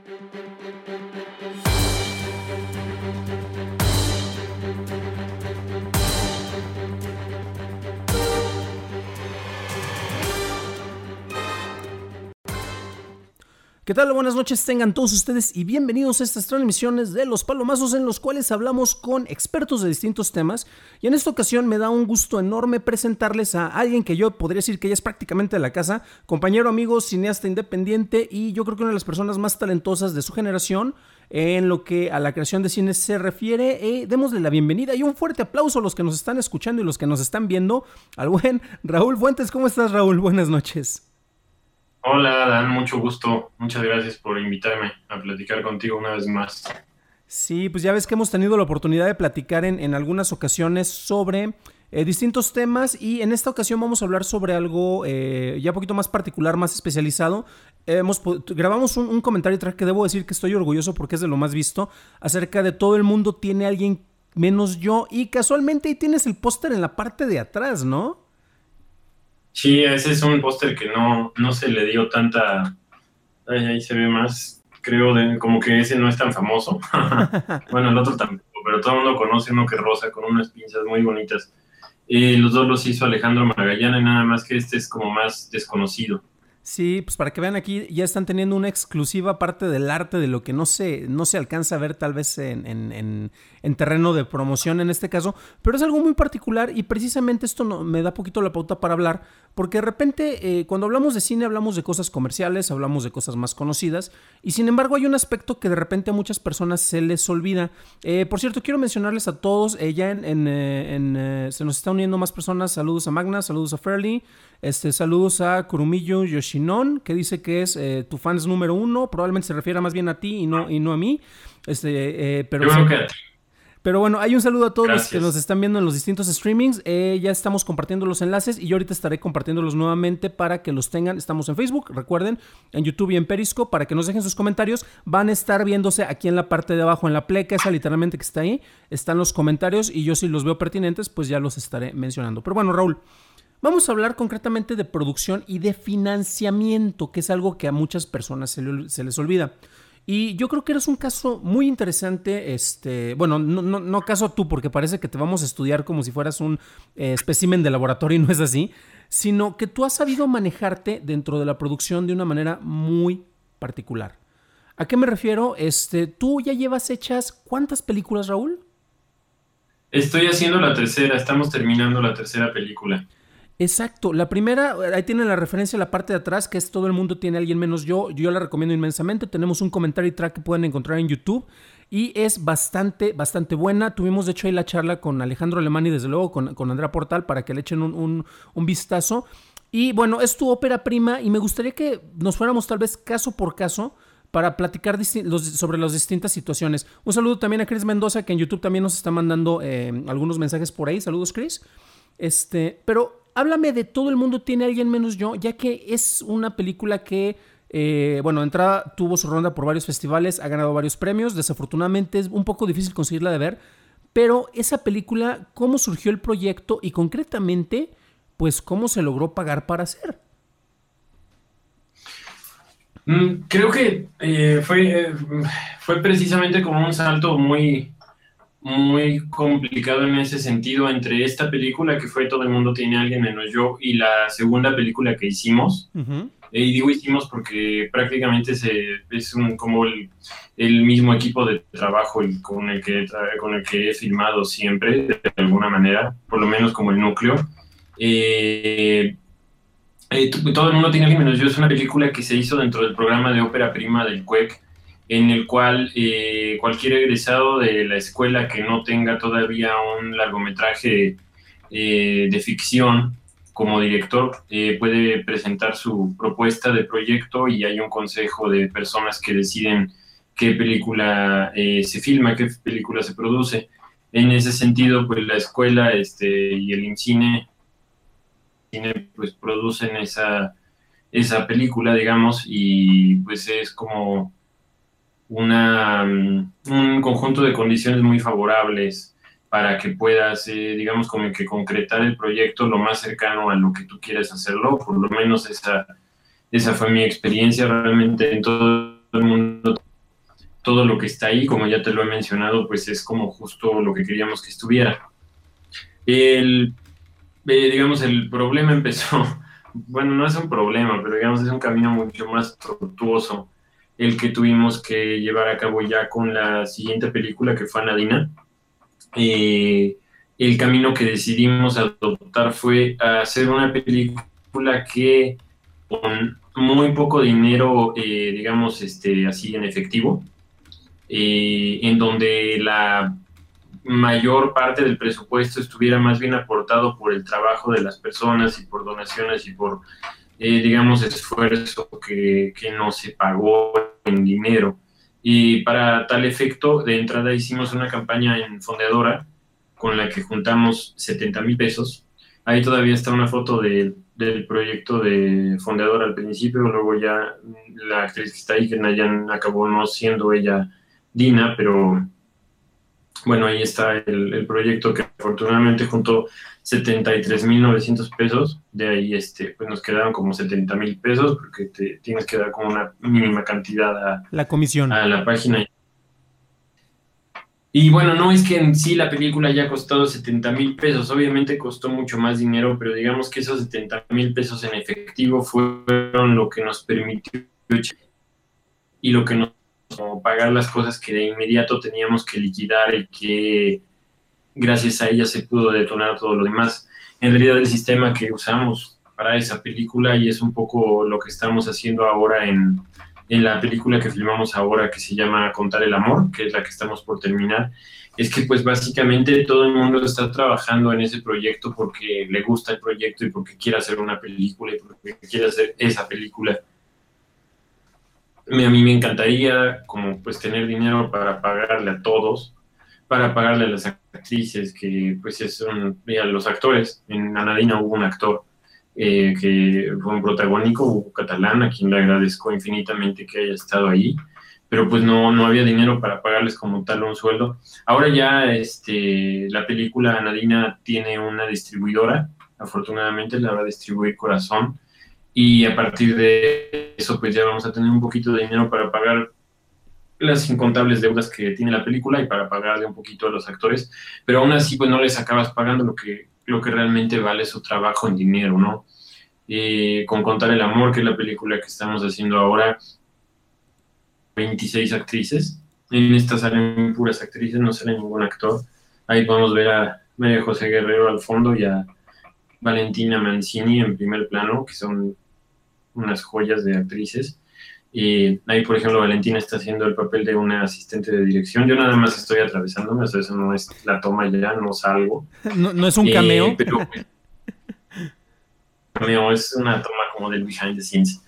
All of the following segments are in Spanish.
¿Qué tal? Buenas noches tengan todos ustedes y bienvenidos a estas transmisiones de Los Palomazos en los cuales hablamos con expertos de distintos temas, y en esta ocasión me da un gusto enorme presentarles a alguien que yo podría decir que ya es prácticamente de la casa, compañero, amigo, cineasta independiente y yo creo que una de las personas más talentosas de su generación en lo que a la creación de cine se refiere. Démosle la bienvenida y un fuerte aplauso a los que nos están escuchando y los que nos están viendo, al buen Raúl Fuentes. ¿Cómo estás, Raúl? Buenas noches. Hola, Dan, mucho gusto. Muchas gracias por invitarme a platicar contigo una vez más. Sí, pues ya ves que hemos tenido la oportunidad de platicar en algunas ocasiones sobre distintos temas, y en esta ocasión vamos a hablar sobre algo ya un poquito más particular, más especializado. Grabamos un comentario track que debo decir que estoy orgulloso porque es de lo más visto, acerca de todo el mundo tiene alguien menos yo, y casualmente ahí tienes el póster en la parte de atrás, ¿no? Sí, ese es un póster que no se le dio tanta... ahí se ve más, creo, como que ese no es tan famoso. Bueno, el otro tampoco, pero todo el mundo conoce uno que es rosa con unas pinzas muy bonitas. Los dos los hizo Alejandro Magallana, nada más que este es como más desconocido. Sí, pues para que vean, aquí ya están teniendo una exclusiva parte del arte de lo que no se alcanza a ver tal vez en terreno de promoción en este caso, pero es algo muy particular, y precisamente esto me da poquito la pauta para hablar, porque de repente cuando hablamos de cine hablamos de cosas comerciales, hablamos de cosas más conocidas, y sin embargo hay un aspecto que de repente a muchas personas se les olvida. Por cierto, quiero mencionarles a todos, ya se nos están uniendo más personas. Saludos a Magna, saludos a Fairly, saludos a Kurumillo Yoshinon, que dice que es tu fans número 1. Probablemente se refiera más bien a ti y no a mí. Pero yo creo que a ti. Pero bueno, hay un saludo a todos los que Gracias. nos están viendo en los distintos streamings. Ya estamos compartiendo los enlaces y yo ahorita estaré compartiéndolos nuevamente para que los tengan. Estamos en Facebook, recuerden, en YouTube y en Periscope, para que nos dejen sus comentarios. Van a estar viéndose aquí en la parte de abajo, en la pleca esa literalmente que está ahí. Están los comentarios y yo, si los veo pertinentes, pues ya los estaré mencionando. Pero bueno, Raúl, vamos a hablar concretamente de producción y de financiamiento, que es algo que a muchas personas se les olvida. Y yo creo que eres un caso muy interesante, bueno, no caso tú, porque parece que te vamos a estudiar como si fueras un espécimen de laboratorio, y no es así, sino que tú has sabido manejarte dentro de la producción de una manera muy particular. ¿A qué me refiero? Tú ya llevas hechas ¿cuántas películas, Raúl? Estoy haciendo la tercera, estamos terminando la tercera película. Exacto, la primera, ahí tienen la referencia en la parte de atrás, que es Todo el mundo tiene a alguien menos yo la recomiendo inmensamente. Tenemos un comentario track que pueden encontrar en YouTube y es bastante buena. Tuvimos de hecho ahí la charla con Alejandro Alemán y desde luego con Andrea Portal para que le echen un vistazo. Y bueno, es tu ópera prima y me gustaría que nos fuéramos tal vez caso por caso para platicar sobre las distintas situaciones. Un saludo también a Chris Mendoza, que en YouTube también nos está mandando algunos mensajes por ahí. Saludos, Chris. Pero háblame de Todo el mundo tiene a alguien menos yo, ya que es una película que, bueno, de entrada tuvo su ronda por varios festivales, ha ganado varios premios. Desafortunadamente es un poco difícil conseguirla de ver, pero esa película, ¿cómo surgió el proyecto y concretamente, pues, cómo se logró pagar para hacer? Creo que fue precisamente como un salto muy complicado en ese sentido entre esta película que fue Todo el mundo tiene a alguien menos yo y la segunda película que hicimos. Uh-huh. Y digo hicimos porque prácticamente es como el mismo equipo de trabajo con el que he filmado siempre, de alguna manera, por lo menos como el núcleo. Todo el mundo tiene a alguien menos yo es una película que se hizo dentro del programa de ópera prima del CUEC, en el cual cualquier egresado de la escuela que no tenga todavía un largometraje de ficción como director puede presentar su propuesta de proyecto, y hay un consejo de personas que deciden qué película se filma, qué película se produce. En ese sentido, pues la escuela y el IMCINE pues producen esa película, digamos, y pues es como un conjunto de condiciones muy favorables para que puedas, digamos, como que concretar el proyecto lo más cercano a lo que tú quieres hacerlo. Por lo menos esa fue mi experiencia. Realmente en todo el mundo lo que está ahí, como ya te lo he mencionado, pues es como justo lo que queríamos que estuviera. El, digamos, el problema empezó, bueno, no es un problema, pero digamos es un camino mucho más tortuoso el que tuvimos que llevar a cabo ya con la siguiente película que fue Anadina. Eh, el camino que decidimos adoptar fue hacer una película que con muy poco dinero, digamos, así en efectivo, en donde la mayor parte del presupuesto estuviera más bien aportado por el trabajo de las personas y por donaciones y por, digamos, esfuerzo que no se pagó en dinero. Y para tal efecto, de entrada hicimos una campaña en Fondeadora con la que juntamos 70,000 pesos. Ahí todavía está una foto del proyecto de Fondeadora al principio, luego ya la actriz que está ahí, que Nayan, acabó no siendo ella Dina, pero bueno, ahí está el proyecto que afortunadamente juntó 73,900 pesos. De ahí pues nos quedaron como 70,000 pesos porque te tienes que dar como una mínima cantidad La comisión. a la página. Y bueno, no es que en sí la película haya costado 70,000 pesos, obviamente costó mucho más dinero, pero digamos que esos 70,000 pesos en efectivo fueron lo que nos permitió y lo que nos como pagar las cosas que de inmediato teníamos que liquidar y que gracias a ella se pudo detonar todo lo demás. En realidad el sistema que usamos para esa película, y es un poco lo que estamos haciendo ahora en la película que filmamos ahora, que se llama Contar el Amor, que es la que estamos por terminar, es que pues básicamente todo el mundo está trabajando en ese proyecto porque le gusta el proyecto y porque quiere hacer una película y porque quiere hacer esa película. A mí me encantaría como pues tener dinero para pagarle a todos, para pagarle a las actrices, que pues son los actores. En Anadina hubo un actor que fue un protagónico, Hugo Catalán, a quien le agradezco infinitamente que haya estado ahí, pero pues no había dinero para pagarles como tal un sueldo. Ahora ya la película Anadina tiene una distribuidora, afortunadamente la va a distribuir Corazón, y a partir de eso pues ya vamos a tener un poquito de dinero para pagar las incontables deudas que tiene la película y para pagarle un poquito a los actores, pero aún así pues no les acabas pagando lo que realmente vale su trabajo en dinero, ¿no? Con Contar el Amor, que es la película que estamos haciendo ahora, 26 actrices, en esta salen puras actrices, no sale ningún actor. Ahí podemos ver a María José Guerrero al fondo y a Valentina Mancini en primer plano, que son unas joyas de actrices. Y ahí, por ejemplo, Valentina está haciendo el papel de una asistente de dirección. Yo nada más estoy atravesándome, o sea, eso no es la toma ya, no salgo. No es un cameo. Pero cameo es una toma como del behind the scenes.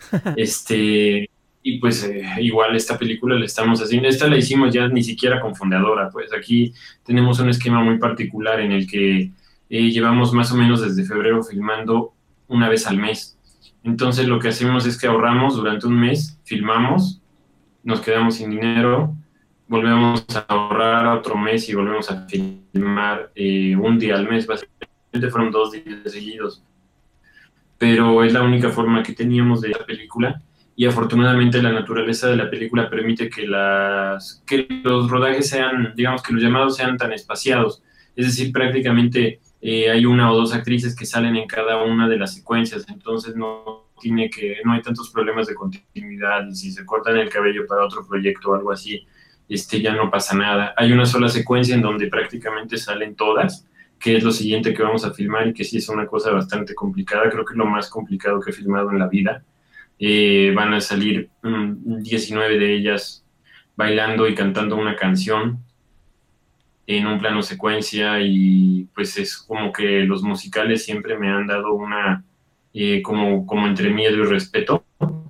Y pues igual esta película la estamos haciendo. Esta la hicimos ya ni siquiera con Fondeadora, pues aquí tenemos un esquema muy particular en el que llevamos más o menos desde febrero filmando una vez al mes. Entonces lo que hacemos es que ahorramos durante un mes, filmamos, nos quedamos sin dinero, volvemos a ahorrar otro mes y volvemos a filmar un día al mes. Básicamente fueron 2 días seguidos. Pero es la única forma que teníamos de la película y afortunadamente la naturaleza de la película permite que los rodajes sean, digamos que los llamados sean tan espaciados. Es decir, prácticamente hay 1 o 2 actrices que salen en cada una de las secuencias, entonces no hay tantos problemas de continuidad, y si se cortan el cabello para otro proyecto o algo así, ya no pasa nada. Hay una sola secuencia en donde prácticamente salen todas, que es lo siguiente que vamos a filmar y que sí es una cosa bastante complicada, creo que es lo más complicado que he filmado en la vida. Van a salir 19 de ellas bailando y cantando una canción en un plano secuencia, y pues es como que los musicales siempre me han dado una como entre miedo y respeto,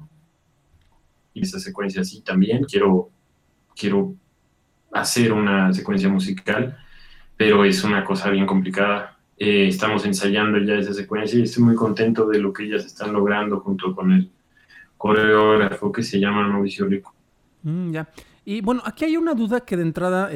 y esa secuencia sí también quiero hacer una secuencia musical, pero es una cosa bien complicada. Estamos ensayando ya esa secuencia y estoy muy contento de lo que ellas están logrando junto con el coreógrafo que se llama Mauricio Rico. Ya. Y bueno, aquí hay una duda que de entrada,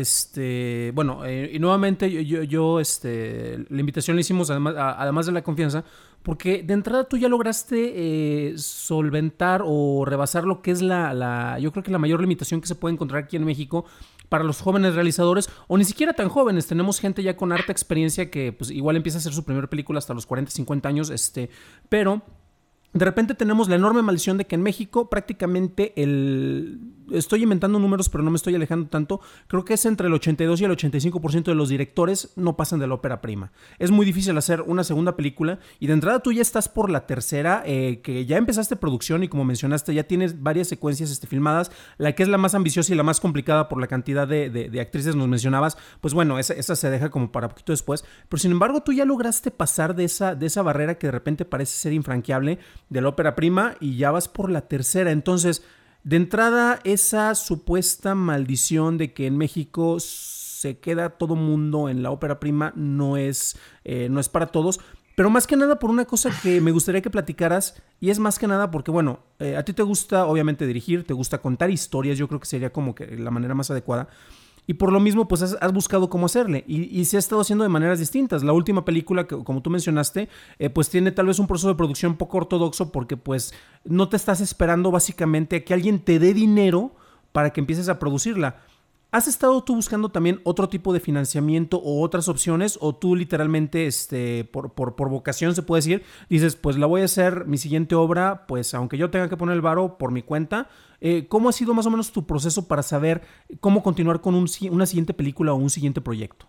bueno, y nuevamente yo la invitación la hicimos además de la confianza, porque de entrada tú ya lograste solventar o rebasar lo que es yo creo que la mayor limitación que se puede encontrar aquí en México para los jóvenes realizadores, o ni siquiera tan jóvenes. Tenemos gente ya con harta experiencia que pues igual empieza a hacer su primera película hasta los 40, 50 años, pero de repente tenemos la enorme maldición de que en México prácticamente estoy inventando números, pero no me estoy alejando tanto. Creo que es entre el 82 y el 85% de los directores no pasan de la ópera prima. Es muy difícil hacer una segunda película y de entrada tú ya estás por la tercera, que ya empezaste producción y como mencionaste ya tienes varias secuencias filmadas. La que es la más ambiciosa y la más complicada por la cantidad de actrices nos mencionabas, pues bueno, esa se deja como para poquito después. Pero sin embargo tú ya lograste pasar de esa barrera que de repente parece ser infranqueable de la ópera prima y ya vas por la tercera. Entonces, de entrada, esa supuesta maldición de que en México se queda todo mundo en la ópera prima no es para todos. Pero más que nada por una cosa que me gustaría que platicaras, y es más que nada porque, bueno, a ti te gusta obviamente dirigir, te gusta contar historias, yo creo que sería como que la manera más adecuada. Y por lo mismo, pues has buscado cómo hacerle. Y se ha estado haciendo de maneras distintas. La última película, que como tú mencionaste, pues tiene tal vez un proceso de producción poco ortodoxo porque pues no te estás esperando básicamente a que alguien te dé dinero para que empieces a producirla. ¿Has estado tú buscando también otro tipo de financiamiento o otras opciones? ¿O tú literalmente, por vocación se puede decir, dices, pues la voy a hacer mi siguiente obra, pues aunque yo tenga que poner el varo por mi cuenta? ¿Cómo ha sido más o menos tu proceso para saber cómo continuar con una siguiente película o un siguiente proyecto?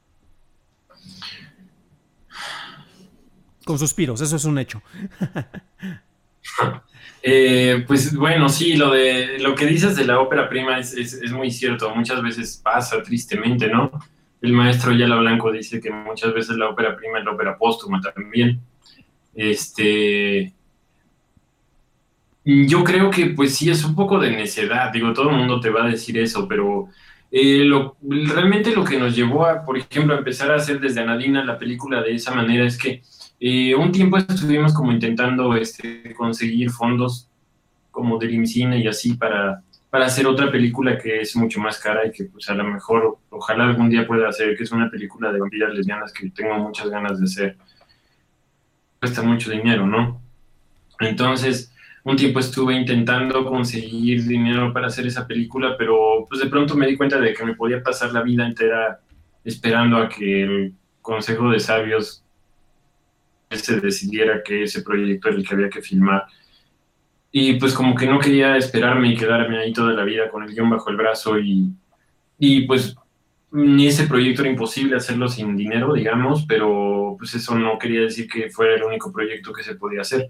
Con suspiros, eso es un hecho. Pues bueno, sí, lo que dices de la ópera prima es muy cierto. Muchas veces pasa tristemente, ¿no? El maestro Yala Blanco dice que muchas veces la ópera prima es la ópera póstuma también. Yo creo que pues sí es un poco de necedad. Digo, todo el mundo te va a decir eso, pero realmente lo que nos llevó a, por ejemplo, a empezar a hacer desde Anadina la película de esa manera es que un tiempo estuvimos como intentando conseguir fondos como del IMCINE y así para hacer otra película que es mucho más cara y que pues a lo mejor, ojalá algún día pueda hacer, que es una película de vampiras lesbianas que tengo muchas ganas de hacer. Cuesta mucho dinero, ¿no? Entonces, un tiempo estuve intentando conseguir dinero para hacer esa película, pero pues de pronto me di cuenta de que me podía pasar la vida entera esperando a que el Consejo de Sabios se decidiera que ese proyecto era el que había que filmar. Y pues como que no quería esperarme y quedarme ahí toda la vida con el guión bajo el brazo y pues ni ese proyecto era imposible hacerlo sin dinero, digamos, pero pues eso no quería decir que fuera el único proyecto que se podía hacer.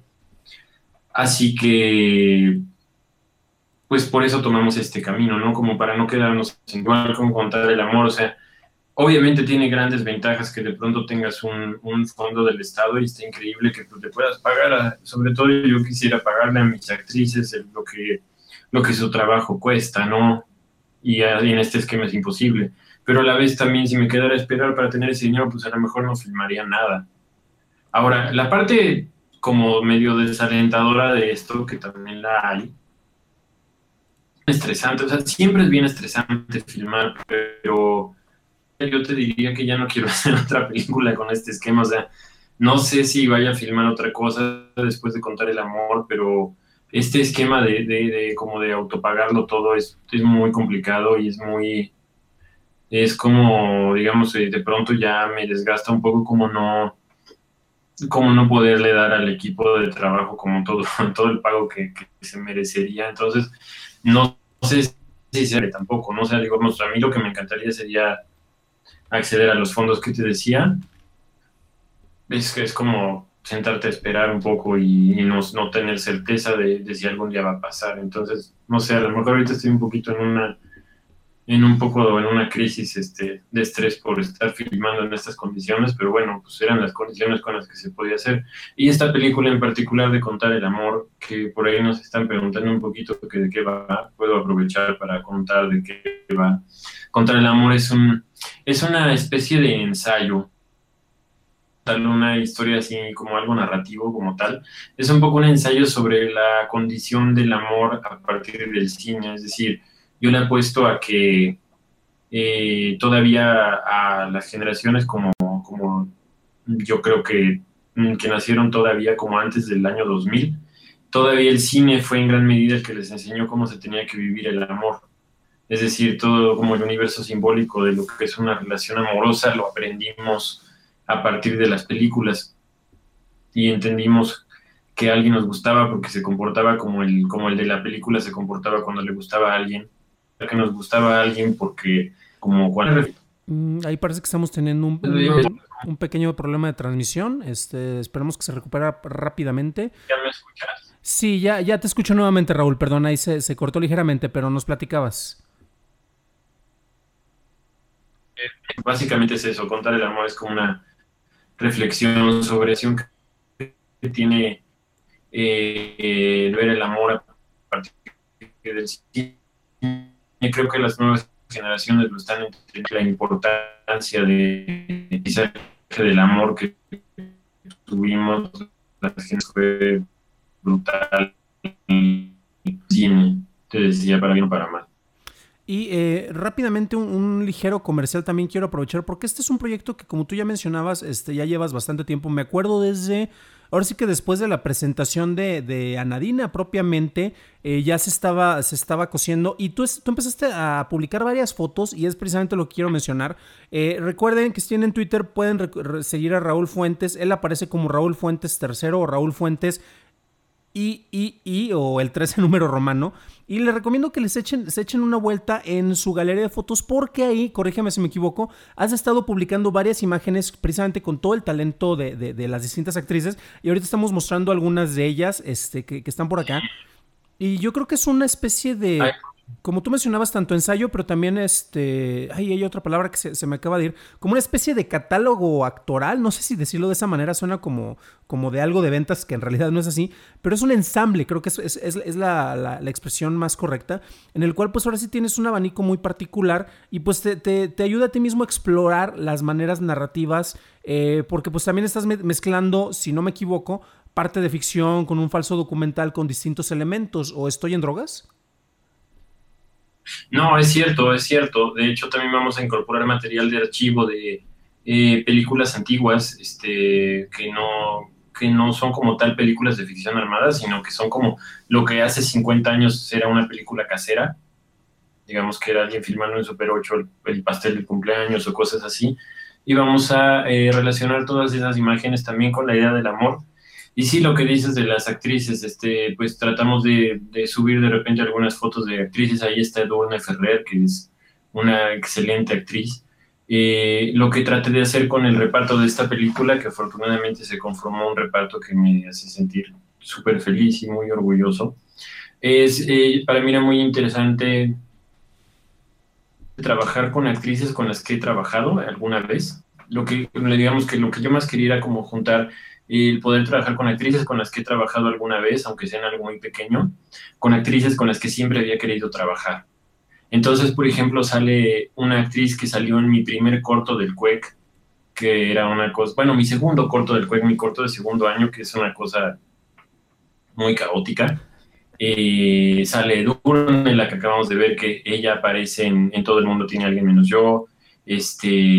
Así que pues por eso tomamos este camino, ¿no? Como para no quedarnos igual con contar el amor, o sea, obviamente tiene grandes ventajas que de pronto tengas un fondo del Estado y está increíble que tú te puedas pagar, sobre todo yo quisiera pagarle a mis actrices lo que su trabajo cuesta, ¿no? Y en este esquema es imposible. Pero a la vez también si me quedara a esperar para tener ese dinero, pues a lo mejor no filmaría nada. Ahora, la parte como medio desalentadora de esto, que también la hay, estresante, o sea, siempre es bien estresante filmar, pero yo te diría que ya no quiero hacer otra película con este esquema, o sea, no sé si vaya a filmar otra cosa después de contar el amor, pero este esquema de como de autopagarlo todo es muy complicado y es como, digamos, de pronto ya me desgasta un poco como no poderle dar al equipo de trabajo como todo, todo el pago que se merecería, entonces no sé si se tampoco, ¿no? O sea, digamos, a mí lo que me encantaría sería acceder a los fondos que te decía, es como sentarte a esperar un poco y no tener certeza de si algún día va a pasar. Entonces, no sé, a lo mejor ahorita estoy un poquito en una crisis de estrés por estar filmando en estas condiciones, pero bueno, pues eran las condiciones con las que se podía hacer. Y esta película en particular de contar el amor, que por ahí nos están preguntando un poquito que de qué va, puedo aprovechar para contar de qué va. Contar el amor es una especie de ensayo, tal una historia así como algo narrativo como tal. Es un poco un ensayo sobre la condición del amor a partir del cine, es decir, yo le apuesto a que todavía a las generaciones como yo creo que que nacieron todavía como antes del año 2000, todavía el cine fue en gran medida el que les enseñó cómo se tenía que vivir el amor. Es decir, todo como el universo simbólico de lo que es una relación amorosa lo aprendimos a partir de las películas y entendimos que a alguien nos gustaba porque se comportaba como el de la película se comportaba cuando le gustaba a alguien, que nos gustaba a alguien porque como cuando... Ahí parece que estamos teniendo un pequeño problema de transmisión. Esperemos que se recupere rápidamente. ¿Ya me escuchas? Sí, ya te escucho nuevamente, Raúl. Perdón, ahí se cortó ligeramente, pero nos platicabas. Básicamente es eso, contar el amor es como una reflexión sobre eso que tiene ver el amor a partir del cine. Creo que las nuevas generaciones lo están entendiendo, la importancia del amor que tuvimos, la gente fue brutal, cine, te decía, para bien o para mal. Y rápidamente un ligero comercial también quiero aprovechar porque este es un proyecto que, como tú ya mencionabas, ya llevas bastante tiempo. Me acuerdo ahora sí que después de la presentación de Anadina propiamente, ya se estaba cosiendo y tú empezaste a publicar varias fotos y es precisamente lo que quiero mencionar. Recuerden que si tienen Twitter pueden seguir a Raúl Fuentes. Él aparece como Raúl Fuentes III o Raúl Fuentes o el 13 número romano, y les recomiendo que se echen una vuelta en su galería de fotos porque ahí, corrígeme si me equivoco, has estado publicando varias imágenes precisamente con todo el talento de las distintas actrices y ahorita estamos mostrando algunas de ellas que están por acá y yo creo que es una especie de... Como tú mencionabas, tanto ensayo, pero también hay otra palabra que se me acaba de ir. Como una especie de catálogo actoral. No sé si decirlo de esa manera suena como de algo de ventas, que en realidad no es así. Pero es un ensamble, creo que es la expresión más correcta. En el cual, pues ahora sí tienes un abanico muy particular. Y pues te ayuda a ti mismo a explorar las maneras narrativas. Porque pues también estás mezclando, si no me equivoco, parte de ficción con un falso documental con distintos elementos. ¿O estoy en drogas? No, es cierto, es cierto. De hecho, también vamos a incorporar material de archivo de películas antiguas, que no son como tal películas de ficción armada, sino que son como lo que hace 50 años era una película casera. Digamos que era alguien filmando en Super 8 el pastel de cumpleaños o cosas así. Y vamos a relacionar todas esas imágenes también con la idea del amor. Y sí, lo que dices de las actrices, pues tratamos de subir de repente algunas fotos de actrices. Ahí está Edurne Ferrer, que es una excelente actriz. Lo que traté de hacer con el reparto de esta película, que afortunadamente se conformó un reparto que me hace sentir súper feliz y muy orgulloso, para mí era muy interesante trabajar con actrices con las que he trabajado alguna vez. Digamos que lo que yo más quería era como juntar el poder trabajar con actrices con las que he trabajado alguna vez, aunque sea en algo muy pequeño, con actrices con las que siempre había querido trabajar. Entonces, por ejemplo, sale una actriz que salió en mi primer corto del CUEC, que era una cosa, bueno, mi segundo corto del CUEC, mi corto de segundo año, que es una cosa muy caótica. Sale Edurne, en la que acabamos de ver, que ella aparece en Todo el mundo tiene a alguien menos yo. Es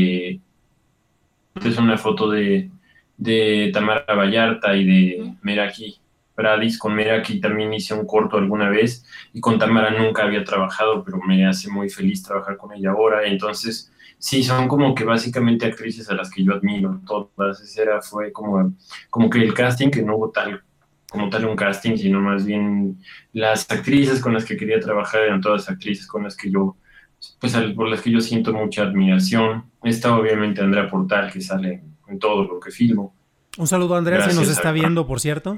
una foto de Tamara Vallarta y de Meraki Pradis. Con Meraki también hice un corto alguna vez y con Tamara nunca había trabajado, pero me hace muy feliz trabajar con ella ahora. Entonces, sí, son como que básicamente actrices a las que yo admiro todas. Fue como que el casting, que no hubo como tal un casting, sino más bien las actrices con las que quería trabajar eran todas actrices con las que yo, pues por las que yo siento mucha admiración. Está obviamente Andrea Portal, que sale en todo lo que filmo. Un saludo a Andrea, si nos está viendo, por cierto.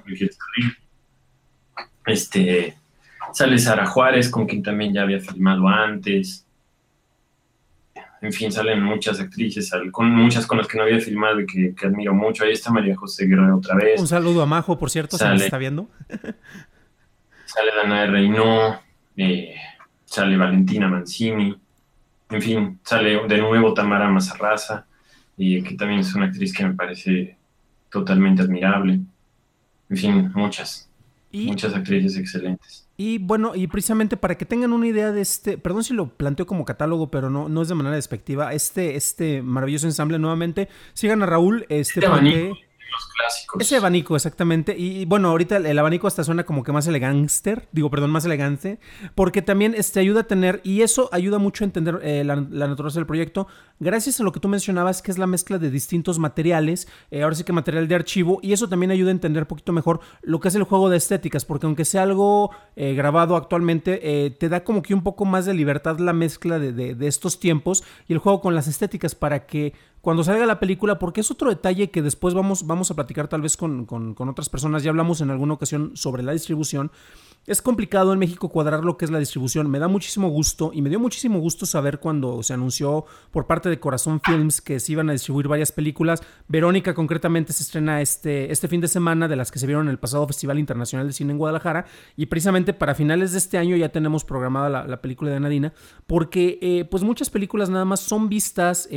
Sale Sara Juárez, con quien también ya había filmado antes. En fin, salen muchas actrices, muchas con las que no había filmado y que admiro mucho. Ahí está María José Guerrero otra vez. Un saludo a Majo, por cierto, si nos está viendo. Sale Danae Reynó, sale Valentina Mancini. En fin, sale de nuevo Tamara Mazarraza, que también es una actriz que me parece totalmente admirable. En fin, muchas actrices excelentes. Y bueno, y precisamente para que tengan una idea de perdón si lo planteo como catálogo, pero no es de manera despectiva, este maravilloso ensamble nuevamente, sigan a Raúl, porque los clásicos. Ese abanico, exactamente. Y bueno, ahorita el abanico hasta suena como que más elegante, digo, perdón, más elegante, porque también ayuda a tener, y eso ayuda mucho a entender la naturaleza del proyecto, gracias a lo que tú mencionabas, que es la mezcla de distintos materiales, ahora sí que material de archivo, y eso también ayuda a entender un poquito mejor lo que es el juego de estéticas, porque aunque sea algo grabado actualmente, te da como que un poco más de libertad la mezcla de estos tiempos y el juego con las estéticas para que cuando salga la película, porque es otro detalle que después vamos a platicar tal vez con otras personas, ya hablamos en alguna ocasión sobre la distribución. Es complicado en México cuadrar lo que es la distribución. Me da muchísimo gusto y me dio muchísimo gusto saber cuando se anunció por parte de Corazón Films que se iban a distribuir varias películas. Verónica concretamente se estrena este fin de semana, de las que se vieron en el pasado Festival Internacional de Cine en Guadalajara, y precisamente para finales de este año ya tenemos programada la película de Anadina, porque pues muchas películas nada más son vistas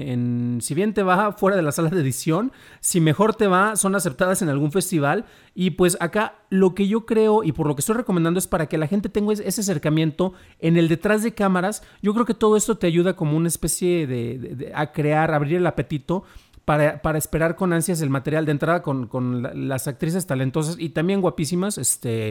si bien te va fuera de la sala de edición, si mejor te va, son aceptadas en algún festival. Y pues acá lo que yo creo y por lo que estoy recomendando es para que la gente tenga ese acercamiento en el detrás de cámaras. Yo creo que todo esto te ayuda como una especie a crear, abrir el apetito para esperar con ansias el material de entrada con las actrices talentosas y también guapísimas,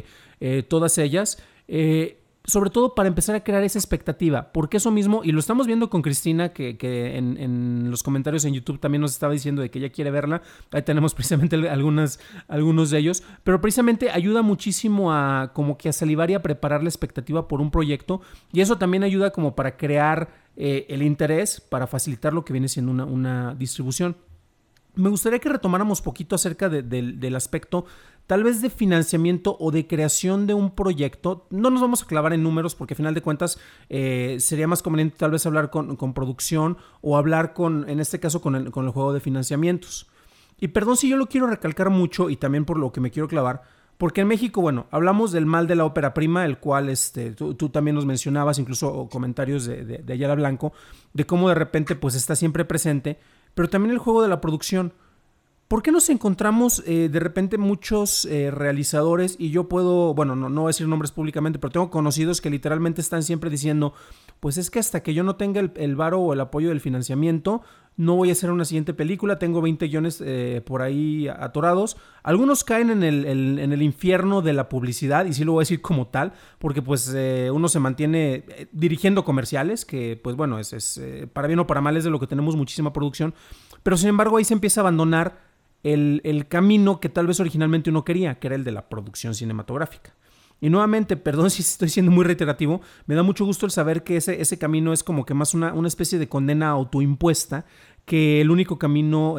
todas ellas. Sobre todo para empezar a crear esa expectativa, porque eso mismo, y lo estamos viendo con Cristina, que en los comentarios en YouTube también nos estaba diciendo de que ella quiere verla. Ahí tenemos precisamente algunos de ellos, pero precisamente ayuda muchísimo a como que a salivar y a preparar la expectativa por un proyecto, y eso también ayuda como para crear el interés, para facilitar lo que viene siendo una distribución. Me gustaría que retomáramos poquito acerca del aspecto tal vez de financiamiento o de creación de un proyecto. No nos vamos a clavar en números porque a final de cuentas sería más conveniente tal vez hablar con producción o hablar en este caso con el juego de financiamientos. Y perdón si yo lo quiero recalcar mucho y también por lo que me quiero clavar, porque en México, bueno, hablamos del mal de la ópera prima, el cual tú también nos mencionabas, incluso comentarios de Ayala Blanco, de cómo de repente pues está siempre presente, pero también el juego de la producción. ¿Por qué nos encontramos de repente muchos realizadores, y yo puedo, bueno, no voy a decir nombres públicamente, pero tengo conocidos que literalmente están siempre diciendo, pues es que hasta que yo no tenga el varo o el apoyo del financiamiento, no voy a hacer una siguiente película, tengo 20 guiones por ahí atorados. Algunos caen en el infierno de la publicidad, y sí lo voy a decir como tal, porque pues uno se mantiene dirigiendo comerciales, que pues bueno, es para bien o para mal es de lo que tenemos muchísima producción, pero sin embargo ahí se empieza a abandonar el camino que tal vez originalmente uno quería, que era el de la producción cinematográfica. Y nuevamente, perdón si estoy siendo muy reiterativo, me da mucho gusto el saber que ese camino es como que más una especie de condena autoimpuesta que el único camino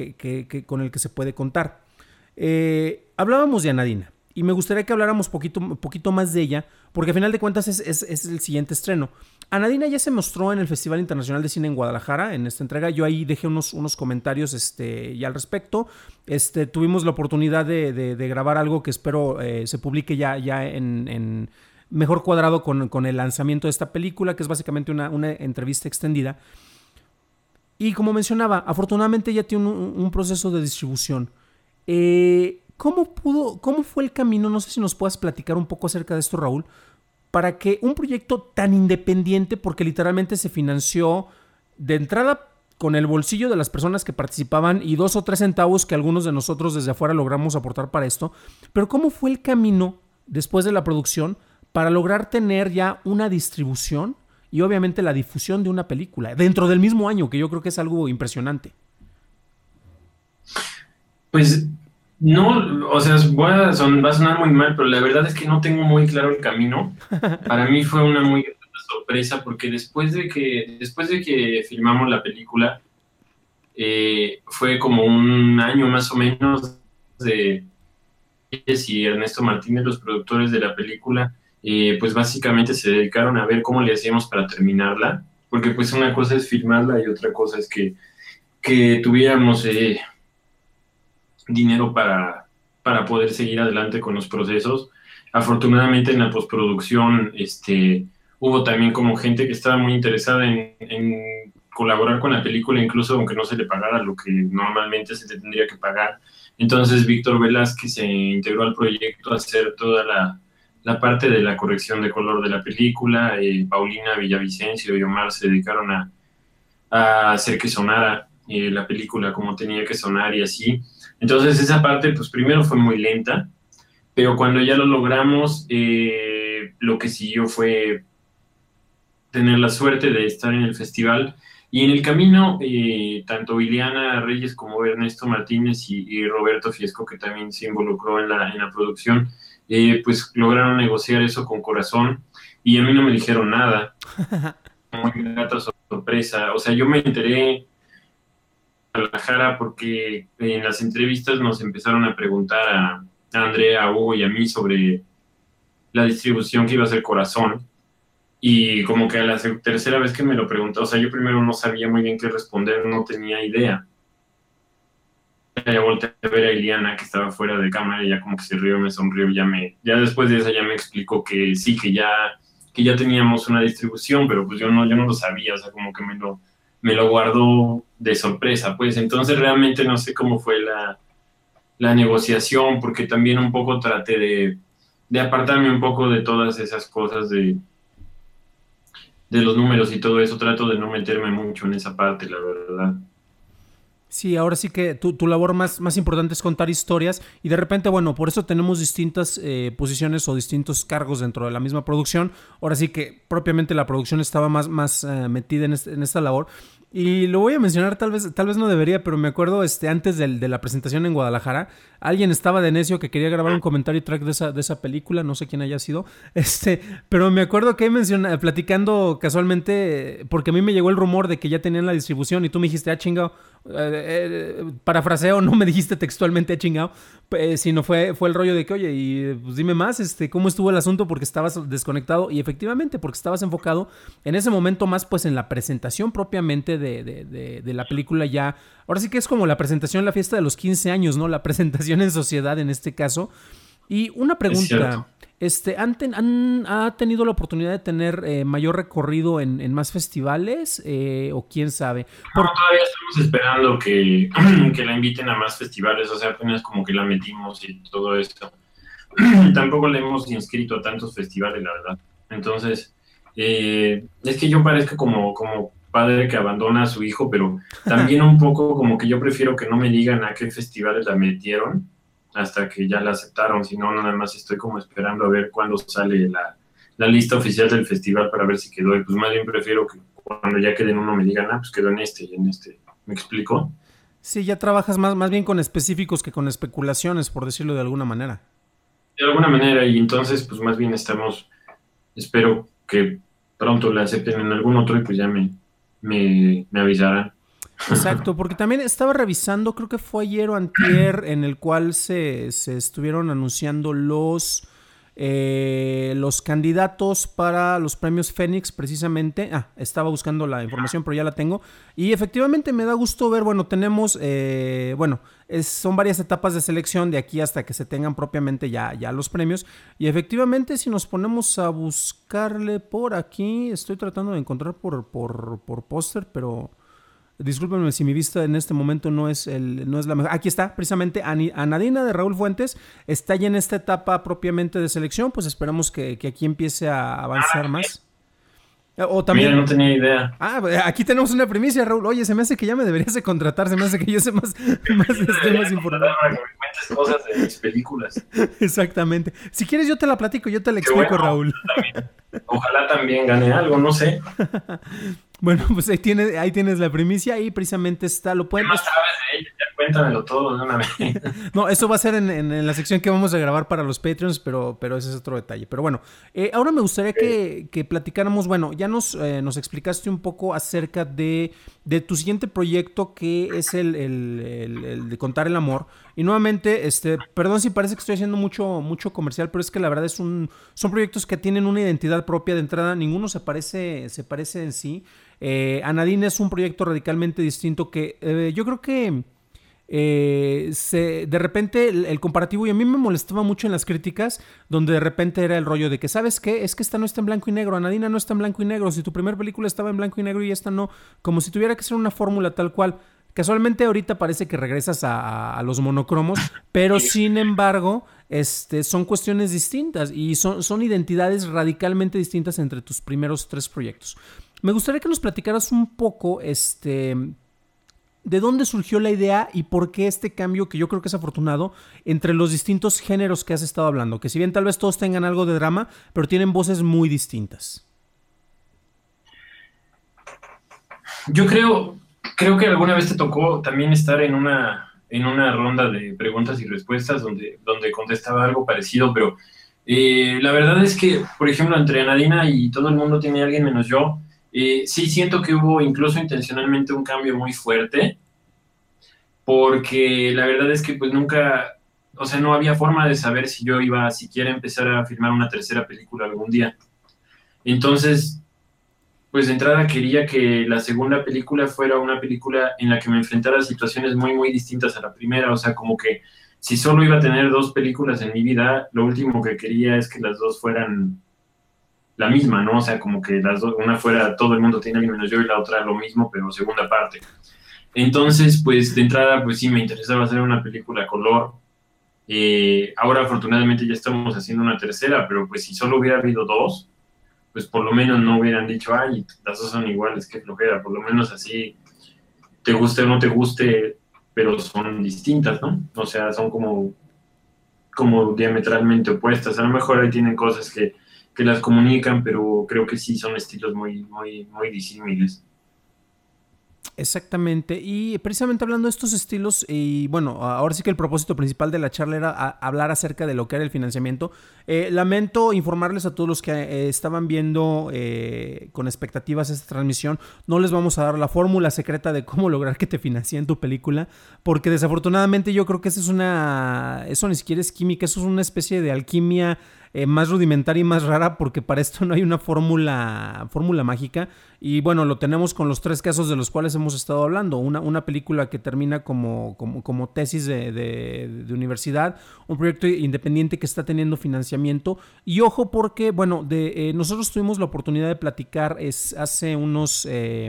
con el que se puede contar. Hablábamos de Anadina y me gustaría que habláramos poquito más de ella, porque a final de cuentas es el siguiente estreno. Anadina ya se mostró en el Festival Internacional de Cine en Guadalajara, en esta entrega. Yo ahí dejé unos comentarios ya al respecto. Tuvimos la oportunidad de grabar algo que espero se publique ya en mejor cuadrado con el lanzamiento de esta película, que es básicamente una entrevista extendida. Y como mencionaba, afortunadamente ya tiene un proceso de distribución. ¿Cómo fue el camino? No sé si nos puedas platicar un poco acerca de esto, Raúl, para que un proyecto tan independiente, porque literalmente se financió de entrada con el bolsillo de las personas que participaban y 2 o 3 centavos que algunos de nosotros desde afuera logramos aportar para esto, pero ¿cómo fue el camino después de la producción para lograr tener ya una distribución y obviamente la difusión de una película dentro del mismo año, que yo creo que es algo impresionante? Pues no, o sea, va a sonar muy mal, pero la verdad es que no tengo muy claro el camino. Para mí fue una muy grata sorpresa porque después de que filmamos la película, fue como un año más o menos de y Ernesto Martínez, los productores de la película, pues básicamente se dedicaron a ver cómo le hacíamos para terminarla, porque pues una cosa es filmarla y otra cosa es que tuviéramos dinero para poder seguir adelante con los procesos. Afortunadamente en la postproducción hubo también como gente que estaba muy interesada en colaborar con la película, incluso aunque no se le pagara lo que normalmente se le tendría que pagar. Entonces Víctor Velázquez se integró al proyecto a hacer toda la parte de la corrección de color de la película. Paulina Villavicencio y Omar se dedicaron a hacer que sonara la película como tenía que sonar y así. Entonces esa parte, pues primero fue muy lenta, pero cuando ya lo logramos, lo que siguió fue tener la suerte de estar en el festival. Y en el camino, tanto Ileana Reyes como Ernesto Martínez y Roberto Fiesco, que también se involucró en la producción, pues lograron negociar eso con corazón y a mí no me dijeron nada. Muy grata sorpresa. O sea, yo me enteré a Guadalajara porque en las entrevistas nos empezaron a preguntar a Andrea, a Hugo y a mí sobre la distribución que iba a hacer Corazón. Y como que a la tercera vez que me lo preguntó, o sea, yo primero no sabía muy bien qué responder, no tenía idea. Ya volteé a ver a Iliana, que estaba fuera de cámara, y ya como que se rió, me sonrió, ya después de eso ya me explicó que sí, que ya teníamos una distribución, pero pues yo no lo sabía, o sea, como que me lo guardó de sorpresa, pues. Entonces realmente no sé cómo fue la negociación, porque también un poco traté de apartarme un poco de todas esas cosas de los números y todo eso, trato de no meterme mucho en esa parte, la verdad. Sí, ahora sí que tu labor más importante es contar historias y de repente, bueno, por eso tenemos distintas posiciones o distintos cargos dentro de la misma producción. Ahora sí que propiamente la producción estaba más metida en esta labor. Y lo voy a mencionar, tal vez no debería, pero me acuerdo antes de la presentación en Guadalajara, alguien estaba de necio que quería grabar un comentario track de esa película, no sé quién haya sido, pero me acuerdo que platicando casualmente, porque a mí me llegó el rumor de que ya tenían la distribución y tú me dijiste, chingado, parafraseo, no me dijiste textualmente chingado, sino fue el rollo de que, oye, y pues dime más, cómo estuvo el asunto porque estabas desconectado y efectivamente porque estabas enfocado en ese momento más pues en la presentación propiamente de la película ya. Ahora sí que es como la presentación, la fiesta de los 15 años, ¿no? La presentación en sociedad en este caso. Y una pregunta, ¿ha tenido la oportunidad de tener mayor recorrido en más festivales o quién sabe? No, todavía estamos esperando que la inviten a más festivales, o sea, apenas como que la metimos y todo esto. Tampoco le hemos inscrito a tantos festivales, la verdad. Entonces, es que yo parezco como padre que abandona a su hijo, pero también un poco como que yo prefiero que no me digan a qué festivales la metieron hasta que ya la aceptaron, si no, nada más estoy como esperando a ver cuándo sale la lista oficial del festival para ver si quedó, y pues más bien prefiero que cuando ya quede en uno me digan, pues quedó en este y en este. ¿Me explico? Sí, ya trabajas más bien con específicos que con especulaciones, por decirlo de alguna manera. De alguna manera, y entonces pues más bien espero que pronto la acepten en algún otro y pues ya me avisarán. Exacto, porque también estaba revisando, creo que fue ayer o antier, en el cual se estuvieron anunciando los candidatos para los premios Fénix, precisamente. Estaba buscando la información, pero ya la tengo. Y efectivamente me da gusto ver, bueno, tenemos, son varias etapas de selección de aquí hasta que se tengan propiamente ya los premios. Y efectivamente, si nos ponemos a buscarle por aquí, estoy tratando de encontrar por póster, pero... Discúlpenme si mi vista en este momento no es la mejor. Aquí está, precisamente, Anadina de Raúl Fuentes está ya en esta etapa propiamente de selección. Pues esperamos que aquí empiece a avanzar más. O también, mira, no tenía idea. Aquí tenemos una primicia, Raúl. Oye, se me hace que ya me deberías de contratar. Se me hace que yo sé más informado. Para que me cuentes cosas de mis películas. Exactamente. Si quieres yo te la platico, yo te la explico, bueno, Raúl. Ojalá también gane algo, no sé. Bueno, pues ahí tienes la primicia y precisamente está, lo pueden... ¿Qué más sabes de ella? Ya cuéntamelo todo de una vez. No, eso va a ser en la sección que vamos a grabar para los Patreons, pero ese es otro detalle. Pero bueno, ahora me gustaría que platicáramos, bueno, ya nos explicaste un poco acerca de tu siguiente proyecto, que es el de Contar el Amor. Y nuevamente, perdón si parece que estoy haciendo mucho comercial, pero es que la verdad son proyectos que tienen una identidad propia de entrada. Ninguno se parece en sí. Anadine es un proyecto radicalmente distinto que yo creo que de repente el comparativo, y a mí me molestaba mucho en las críticas, donde de repente era el rollo de que, ¿sabes qué? Es que esta no está en blanco y negro, Anadina no está en blanco y negro, si tu primera película estaba en blanco y negro y esta no, como si tuviera que ser una fórmula tal cual. Casualmente ahorita parece que regresas a los monocromos, pero sin embargo son cuestiones distintas y son identidades radicalmente distintas entre tus primeros 3 proyectos. Me gustaría que nos platicaras un poco ¿De dónde surgió la idea y por qué este cambio, que yo creo que es afortunado, entre los distintos géneros que has estado hablando? Que si bien tal vez todos tengan algo de drama, pero tienen voces muy distintas. Yo creo que alguna vez te tocó también estar en una ronda de preguntas y respuestas donde contestaba algo parecido, pero la verdad es que, por ejemplo, entre Anadina y todo el mundo tiene a alguien menos yo, sí siento que hubo incluso intencionalmente un cambio muy fuerte, porque la verdad es que pues nunca, o sea, no había forma de saber si yo iba a siquiera empezar a filmar una tercera película algún día. Entonces, pues de entrada quería que la segunda película fuera una película en la que me enfrentara a situaciones muy, muy distintas a la primera. O sea, como que si solo iba a tener dos películas en mi vida, lo último que quería es que las dos fueran la misma, ¿no? O sea, como que las dos, una fuera todo el mundo tiene alguien menos yo y la otra lo mismo, pero segunda parte. Entonces, pues de entrada, pues sí me interesaba hacer una película a color. Ahora afortunadamente ya estamos haciendo una tercera, pero pues si solo hubiera habido dos, pues por lo menos no hubieran dicho, ay, las dos son iguales, qué flojera, por lo menos así, te guste o no te guste, pero son distintas, ¿no? O sea, son como diametralmente opuestas. A lo mejor ahí tienen cosas que las comunican, pero creo que sí son estilos muy, muy, muy disímiles. Exactamente, y precisamente hablando de estos estilos, y bueno, ahora sí que el propósito principal de la charla era hablar acerca de lo que era el financiamiento. Lamento informarles a todos los que estaban viendo con expectativas esta transmisión, no les vamos a dar la fórmula secreta de cómo lograr que te financien tu película, porque desafortunadamente yo creo que eso ni siquiera es química, eso es una especie de alquimia más rudimentaria y más rara, porque para esto no hay una fórmula mágica. Y bueno, lo tenemos con los tres casos de los cuales hemos estado hablando. Una película que termina como tesis de universidad, un proyecto independiente que está teniendo financiamiento. Y ojo porque, bueno, nosotros tuvimos la oportunidad de platicar hace unos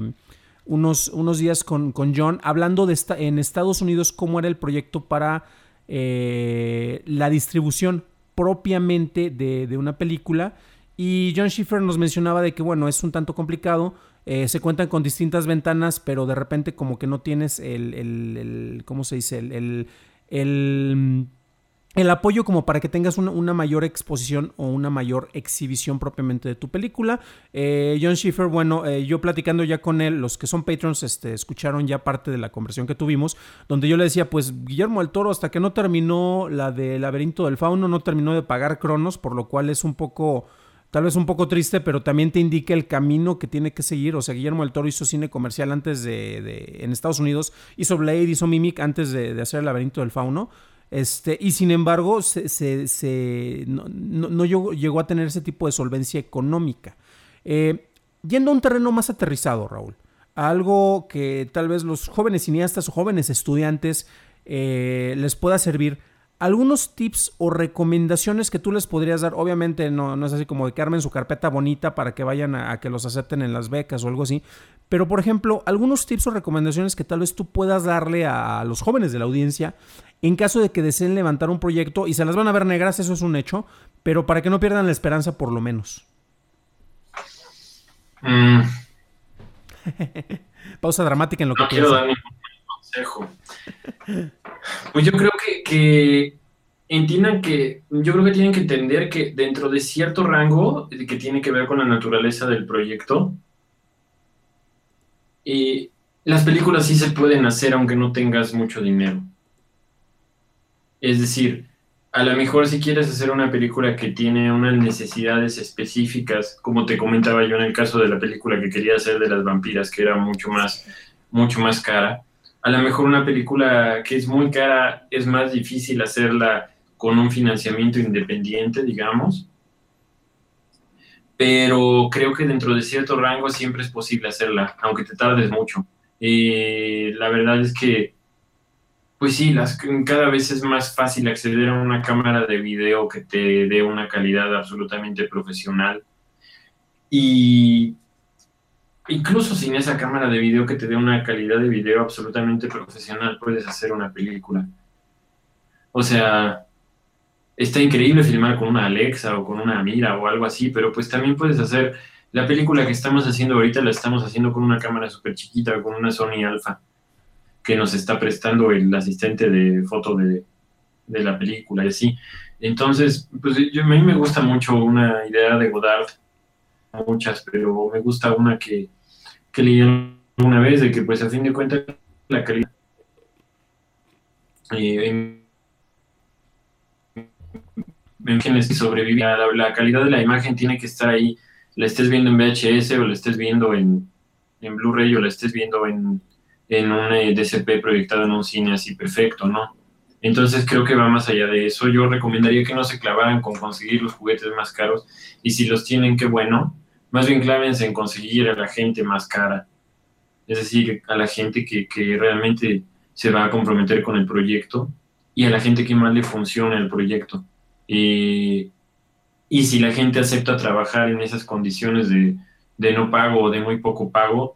días con John, hablando en Estados Unidos cómo era el proyecto para la distribución propiamente de una película, y John Schiffer nos mencionaba de que bueno, es un tanto complicado, se cuentan con distintas ventanas, pero de repente como que no tienes el ¿cómo se dice? El apoyo como para que tengas una mayor exposición o una mayor exhibición propiamente de tu película. John Schiffer, bueno, yo platicando ya con él, los que son patrons escucharon ya parte de la conversación que tuvimos, donde yo le decía, pues Guillermo del Toro, hasta que no terminó la de Laberinto del Fauno, no terminó de pagar Cronos, por lo cual es tal vez un poco triste, pero también te indica el camino que tiene que seguir. O sea, Guillermo del Toro hizo cine comercial antes en Estados Unidos, hizo Blade, hizo Mimic antes de hacer el Laberinto del Fauno. Y sin embargo no llegó a tener ese tipo de solvencia económica. Yendo a un terreno más aterrizado, Raúl, algo que tal vez los jóvenes cineastas o jóvenes estudiantes les pueda servir, algunos tips o recomendaciones que tú les podrías dar. Obviamente no es así como de que armen su carpeta bonita para que vayan a que los acepten en las becas o algo así, pero por ejemplo, algunos tips o recomendaciones que tal vez tú puedas darle a los jóvenes de la audiencia en caso de que deseen levantar un proyecto, y se las van a ver negras, eso es un hecho, pero para que no pierdan la esperanza por lo menos. Pausa dramática en lo que piensas. No quiero dar ningún consejo. Pues yo creo que entiendan yo creo que tienen que entender que dentro de cierto rango que tiene que ver con la naturaleza del proyecto, las películas sí se pueden hacer aunque no tengas mucho dinero. Es decir, a lo mejor si quieres hacer una película que tiene unas necesidades específicas, como te comentaba yo en el caso de la película que quería hacer de las vampiras, que era mucho más cara, a lo mejor una película que es muy cara es más difícil hacerla con un financiamiento independiente, digamos, pero creo que dentro de cierto rango siempre es posible hacerla, aunque te tardes mucho. La verdad es que pues sí, cada vez es más fácil acceder a una cámara de video que te dé una calidad absolutamente profesional. Y incluso sin esa cámara de video que te dé una calidad de video absolutamente profesional, puedes hacer una película. O sea, está increíble filmar con una Alexa o con una Mira o algo así, pero pues también puedes hacer la película que estamos haciendo ahorita, la estamos haciendo con una cámara súper chiquita, con una Sony Alpha, que nos está prestando el asistente de foto de la película y así. Entonces, pues a mí me gusta mucho una idea de Godard, muchas, pero me gusta una que leí una vez, de que pues a fin de cuentas la calidad en imágenes que sobrevive a la calidad de la imagen tiene que estar ahí, la estés viendo en VHS o la estés viendo en Blu-ray o la estés viendo en un DCP proyectado en un cine así perfecto, ¿no? Entonces creo que va más allá de eso. Yo recomendaría que no se clavaran con conseguir los juguetes más caros, y si los tienen, qué bueno. Más bien clávense en conseguir a la gente más cara, es decir, a la gente que realmente se va a comprometer con el proyecto y a la gente que más le funciona el proyecto. Eh, y si la gente acepta trabajar en esas condiciones de no pago o de muy poco pago,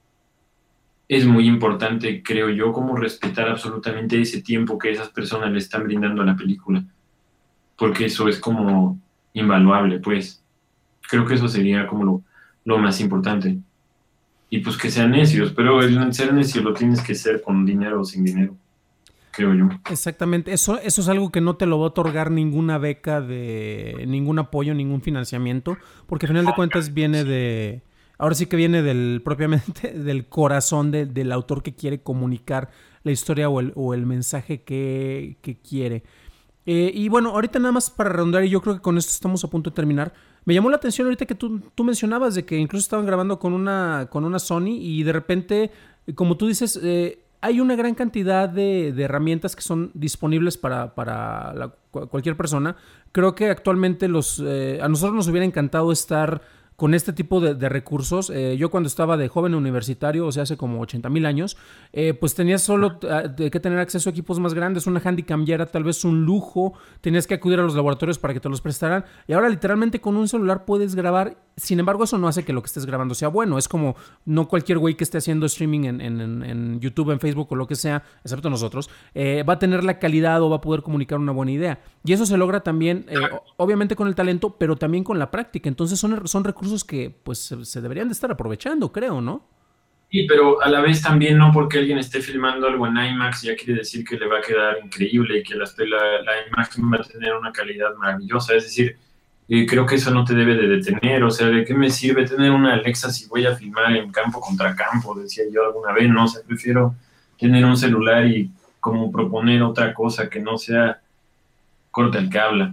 es muy importante, creo yo, como respetar absolutamente ese tiempo que esas personas le están brindando a la película, porque eso es como invaluable, pues. Creo que eso sería como lo más importante. Y pues que sean necios, pero el ser necio lo tienes que ser con dinero o sin dinero, creo yo. Exactamente, eso es algo que no te lo va a otorgar ninguna beca, de ningún apoyo, ningún financiamiento, porque al final de cuentas viene de, ahora sí que viene del propiamente del corazón del autor que quiere comunicar la historia o el mensaje que quiere. Y bueno, ahorita nada más para redondar, y yo creo que con esto estamos a punto de terminar. Me llamó la atención ahorita que tú mencionabas de que incluso estaban grabando con una Sony y de repente, como tú dices, hay una gran cantidad de herramientas que son disponibles para cualquier persona. Creo que actualmente a nosotros nos hubiera encantado estar con este tipo de recursos. Yo cuando estaba de joven universitario, o sea, hace como 80,000 años, pues tenías solo que tener acceso a equipos más grandes. Una Handycam ya era tal vez un lujo, tenías que acudir a los laboratorios para que te los prestaran, y ahora literalmente con un celular puedes grabar. Sin embargo, eso no hace que lo que estés grabando sea bueno. Es como no cualquier güey que esté haciendo streaming en YouTube, en Facebook o lo que sea, excepto nosotros, va a tener la calidad o va a poder comunicar una buena idea. Y eso se logra también, obviamente con el talento, pero también con la práctica. Entonces son recursos que pues se deberían de estar aprovechando, creo, ¿no? Sí, pero a la vez también no porque alguien esté filmando algo en IMAX ya quiere decir que le va a quedar increíble y que la imagen va a tener una calidad maravillosa. Es decir, creo que eso no te debe de detener. O sea, ¿de qué me sirve tener una Alexa si voy a filmar en campo contra campo? Decía yo alguna vez, ¿no? O sea, prefiero tener un celular y como proponer otra cosa que no sea corta el que habla.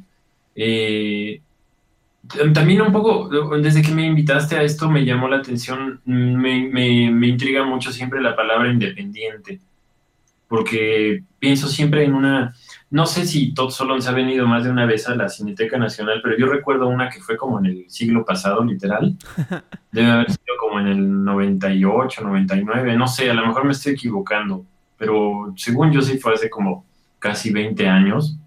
También un poco, desde que me invitaste a esto, me llamó la atención, me intriga mucho siempre la palabra independiente, porque pienso siempre en no sé si Todd Solondz ha venido más de una vez a la Cineteca Nacional, pero yo recuerdo una que fue como en el siglo pasado, literal, debe haber sido como en el 98, 99, no sé, a lo mejor me estoy equivocando, pero según yo sí fue hace como casi 20 años.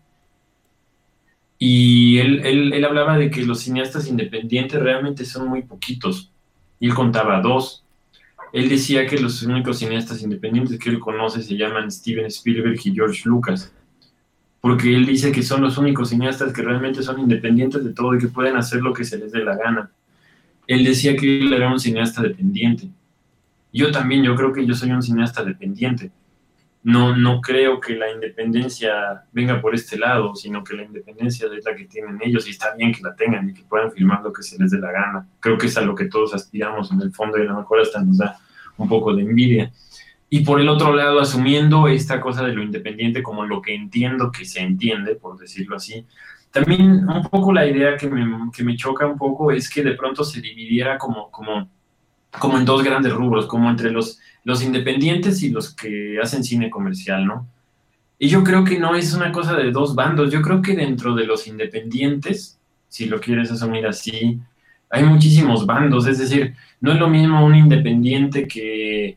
Y él hablaba de que los cineastas independientes realmente son muy poquitos. Y él contaba dos. Él decía que los únicos cineastas independientes que él conoce se llaman Steven Spielberg y George Lucas. Porque él dice que son los únicos cineastas que realmente son independientes de todo y que pueden hacer lo que se les dé la gana. Él decía que él era un cineasta dependiente. Yo también, yo creo que yo soy un cineasta dependiente. No creo que la independencia venga por este lado, sino que la independencia es la que tienen ellos y está bien que la tengan y que puedan filmar lo que se les dé la gana. Creo que es a lo que todos aspiramos en el fondo y a lo mejor hasta nos da un poco de envidia. Y por el otro lado, asumiendo esta cosa de lo independiente como lo que entiendo que se entiende, por decirlo así, también un poco la idea que me choca un poco es que de pronto se dividiera como en dos grandes rubros, como entre los independientes y los que hacen cine comercial, ¿no? Y yo creo que no es una cosa de dos bandos, yo creo que dentro de los independientes, si lo quieres asumir así, hay muchísimos bandos, es decir, no es lo mismo un independiente que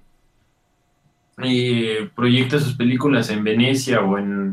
proyecta sus películas en Venecia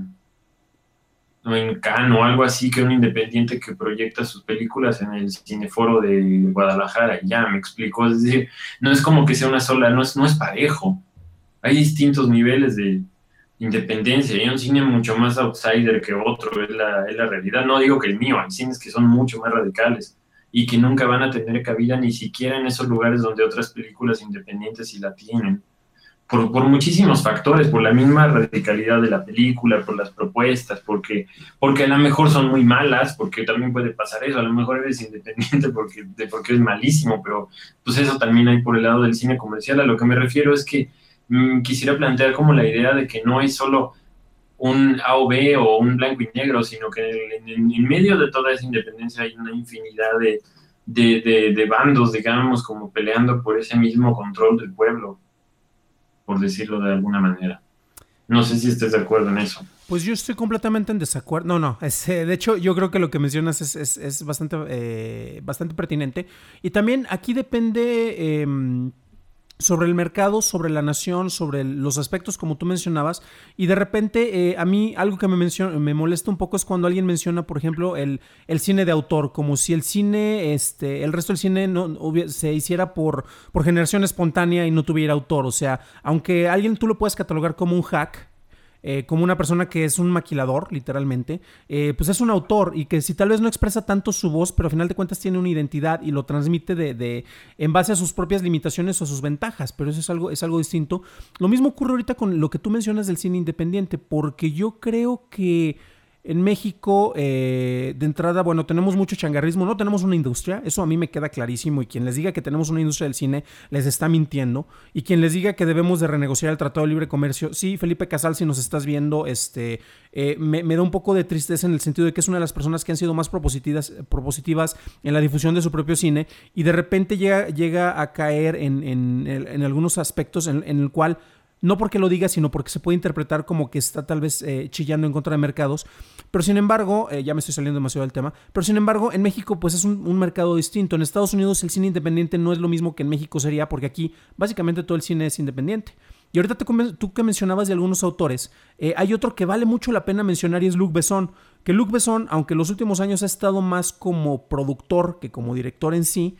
o en Cannes o algo así, que un independiente que proyecta sus películas en el Cineforo de Guadalajara, ya me explico, es decir, no es como que sea una sola, no es parejo, hay distintos niveles de independencia, hay un cine mucho más outsider que otro, es la realidad, no digo que el mío, hay cines que son mucho más radicales y que nunca van a tener cabida ni siquiera en esos lugares donde otras películas independientes sí la tienen, por muchísimos factores, por la misma radicalidad de la película, por las propuestas, porque a lo mejor son muy malas, porque también puede pasar eso, a lo mejor eres independiente porque es malísimo, pero pues eso también hay por el lado del cine comercial. A lo que me refiero es que quisiera plantear como la idea de que no hay solo un A o B o un blanco y negro, sino que en medio de toda esa independencia hay una infinidad de bandos, digamos, como peleando por ese mismo control del pueblo, por decirlo de alguna manera. No sé si estés de acuerdo en eso. Pues yo estoy completamente en desacuerdo. No, de hecho yo creo que lo que mencionas es bastante, bastante pertinente. Y también aquí depende sobre el mercado, sobre la nación, sobre los aspectos como tú mencionabas. Y de repente a mí algo que me molesta un poco es cuando alguien menciona, por ejemplo, el cine de autor, como si el cine, el resto del cine se hiciera por generación espontánea y no tuviera autor. O sea, aunque alguien tú lo puedes catalogar como un hack, como una persona que es un maquilador, literalmente, pues es un autor y que si tal vez no expresa tanto su voz, pero al final de cuentas tiene una identidad y lo transmite en base a sus propias limitaciones o sus ventajas, pero eso es algo distinto. Lo mismo ocurre ahorita con lo que tú mencionas del cine independiente, porque yo creo que en México, de entrada, bueno, tenemos mucho changarrismo, no tenemos una industria, eso a mí me queda clarísimo, y quien les diga que tenemos una industria del cine les está mintiendo, y quien les diga que debemos de renegociar el Tratado de Libre Comercio, sí, Felipe Casal, si nos estás viendo, me da un poco de tristeza en el sentido de que es una de las personas que han sido más propositivas en la difusión de su propio cine, y de repente llega a caer en algunos aspectos en el cual no porque lo diga, sino porque se puede interpretar como que está tal vez chillando en contra de mercados. Pero sin embargo, ya me estoy saliendo demasiado del tema, pero sin embargo en México pues es un mercado distinto. En Estados Unidos el cine independiente no es lo mismo que en México sería, porque aquí básicamente todo el cine es independiente. Y ahorita tú que mencionabas de algunos autores, hay otro que vale mucho la pena mencionar y es Luc Besson. Que Luc Besson, aunque en los últimos años ha estado más como productor que como director en sí,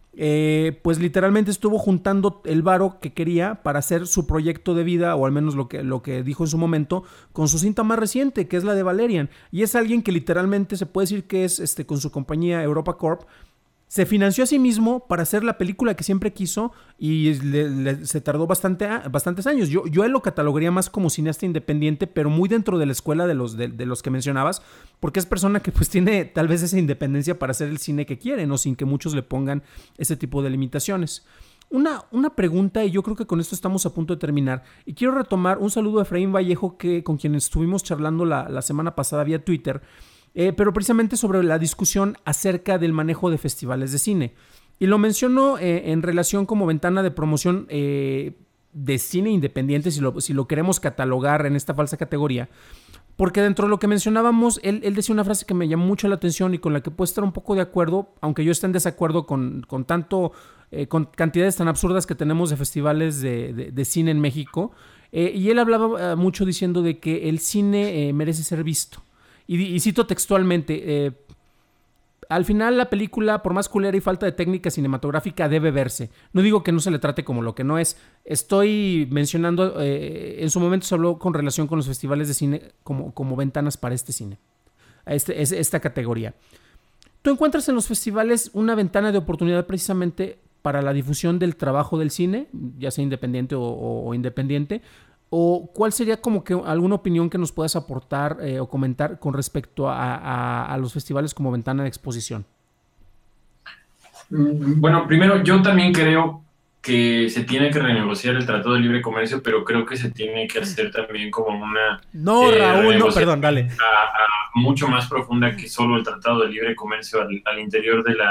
pues literalmente estuvo juntando el varo que quería para hacer su proyecto de vida, o al menos lo que dijo en su momento, con su cinta más reciente, que es la de Valerian. Y es alguien que literalmente se puede decir que es con su compañía Europa Corp. Se financió a sí mismo para hacer la película que siempre quiso y se tardó bastantes años. Yo él lo catalogaría más como cineasta independiente, pero muy dentro de la escuela de los que mencionabas, porque es persona que pues tiene tal vez esa independencia para hacer el cine que quiere, ¿no? Sin que muchos le pongan ese tipo de limitaciones. Una pregunta, y yo creo que con esto estamos a punto de terminar, y quiero retomar un saludo a Efraín Vallejo, con quien estuvimos charlando la semana pasada vía Twitter, pero precisamente sobre la discusión acerca del manejo de festivales de cine. Y lo menciono en relación como ventana de promoción de cine independiente, si lo queremos catalogar en esta falsa categoría. Porque dentro de lo que mencionábamos, él decía una frase que me llamó mucho la atención y con la que puedo estar un poco de acuerdo, aunque yo esté en desacuerdo con cantidades tan absurdas que tenemos de festivales de cine en México. Y él hablaba mucho diciendo de que el cine merece ser visto. Y cito textualmente, al final la película, por más culera y falta de técnica cinematográfica, debe verse. No digo que no se le trate como lo que no es. Estoy mencionando, en su momento se habló con relación con los festivales de cine como ventanas para este cine, esta categoría. ¿Tú encuentras en los festivales una ventana de oportunidad precisamente para la difusión del trabajo del cine, ya sea independiente o independiente? ¿O cuál sería como que alguna opinión que nos puedas aportar o comentar con respecto a los festivales como ventana de exposición? Bueno, primero, yo también creo que se tiene que renegociar el Tratado de Libre Comercio, pero creo que se tiene que hacer también como una No, Raúl, no, perdón, dale. Mucho más profunda que solo el Tratado de Libre Comercio al interior de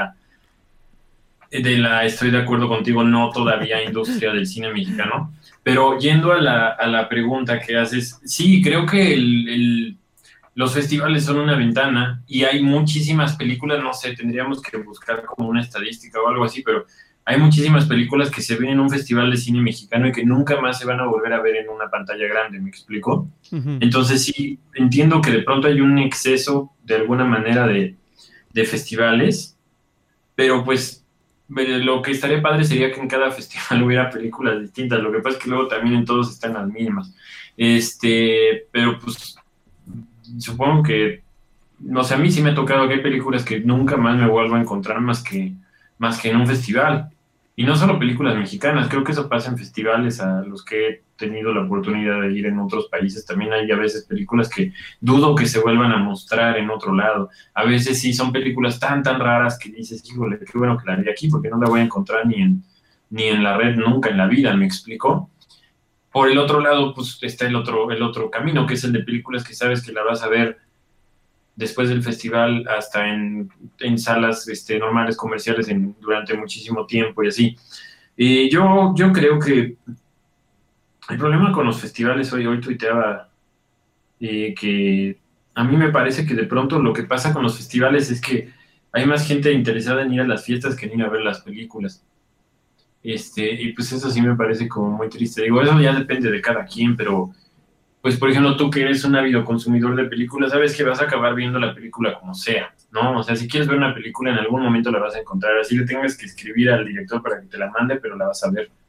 la, estoy de acuerdo contigo, no todavía industria del cine mexicano. Pero yendo a la pregunta que haces, sí, creo que los festivales son una ventana y hay muchísimas películas, no sé, tendríamos que buscar como una estadística o algo así, pero hay muchísimas películas que se ven en un festival de cine mexicano y que nunca más se van a volver a ver en una pantalla grande, ¿me explico? Uh-huh. Entonces sí, entiendo que de pronto hay un exceso de alguna manera de festivales, pero pues lo que estaría padre sería que en cada festival hubiera películas distintas. Lo que pasa es que luego también en todos están las mismas. Pero pues supongo que, no sé, a mí sí me ha tocado que hay películas que nunca más me vuelvo a encontrar más que en un festival. Y no solo películas mexicanas, creo que eso pasa en festivales a los que he tenido la oportunidad de ir en otros países. También hay a veces películas que dudo que se vuelvan a mostrar en otro lado. A veces sí son películas tan raras que dices, híjole, qué bueno que la vi aquí porque no la voy a encontrar ni en la red nunca en la vida, ¿me explico? Por el otro lado, pues está el otro camino, que es el de películas que sabes que la vas a ver después del festival hasta en salas normales, comerciales, durante muchísimo tiempo y así. Yo creo que el problema con los festivales, hoy tuiteaba que a mí me parece que de pronto lo que pasa con los festivales es que hay más gente interesada en ir a las fiestas que en ir a ver las películas. Y pues eso sí me parece como muy triste. Digo, eso ya depende de cada quien, pero pues por ejemplo tú que eres un ávido consumidor de películas, sabes que vas a acabar viendo la película como sea, ¿no? O sea, si quieres ver una película en algún momento la vas a encontrar, así le tengas que escribir al director para que te la mande, pero la vas a ver.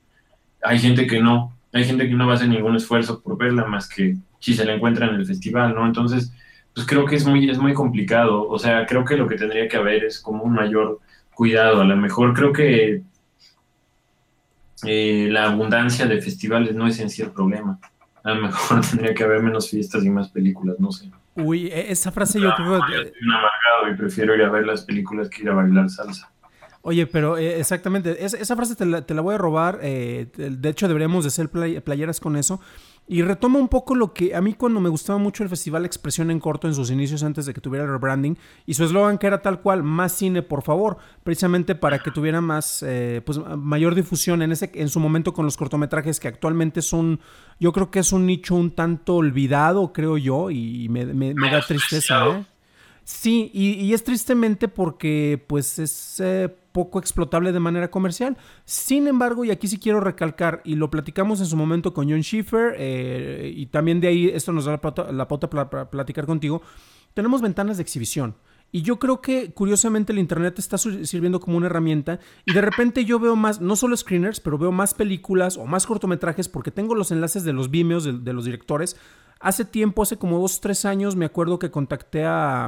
Hay gente que no va a hacer ningún esfuerzo por verla más que si se la encuentra en el festival, ¿no? Entonces, pues creo que es muy complicado, o sea, creo que lo que tendría que haber es como un mayor cuidado, a lo mejor creo que la abundancia de festivales no es en sí el problema. A lo mejor tendría que haber menos fiestas y más películas, no sé. Uy, esa frase yo Pero creo yo soy un amargado y prefiero ir a ver las películas que ir a bailar salsa. Oye, pero exactamente, esa frase te la voy a robar. De hecho, deberíamos de hacer playeras con eso. Y retoma un poco lo que a mí cuando me gustaba mucho el Festival Expresión en Corto en sus inicios antes de que tuviera el rebranding. Y su eslogan que era tal cual, más cine por favor. Precisamente para que tuviera más, pues mayor difusión en su momento con los cortometrajes que actualmente son, yo creo que es un nicho un tanto olvidado, creo yo. Y me da tristeza, ¿eh? Sí, y es tristemente porque pues es poco explotable de manera comercial. Sin embargo, y aquí sí quiero recalcar, y lo platicamos en su momento con John Schiffer, y también de ahí esto nos da la pauta para platicar contigo, tenemos ventanas de exhibición. Y yo creo que curiosamente el internet está sirviendo como una herramienta y de repente yo veo más, no solo screeners, pero veo más películas o más cortometrajes porque tengo los enlaces de los Vimeos de los directores. Hace tiempo, hace como 2-3 años, me acuerdo que contacté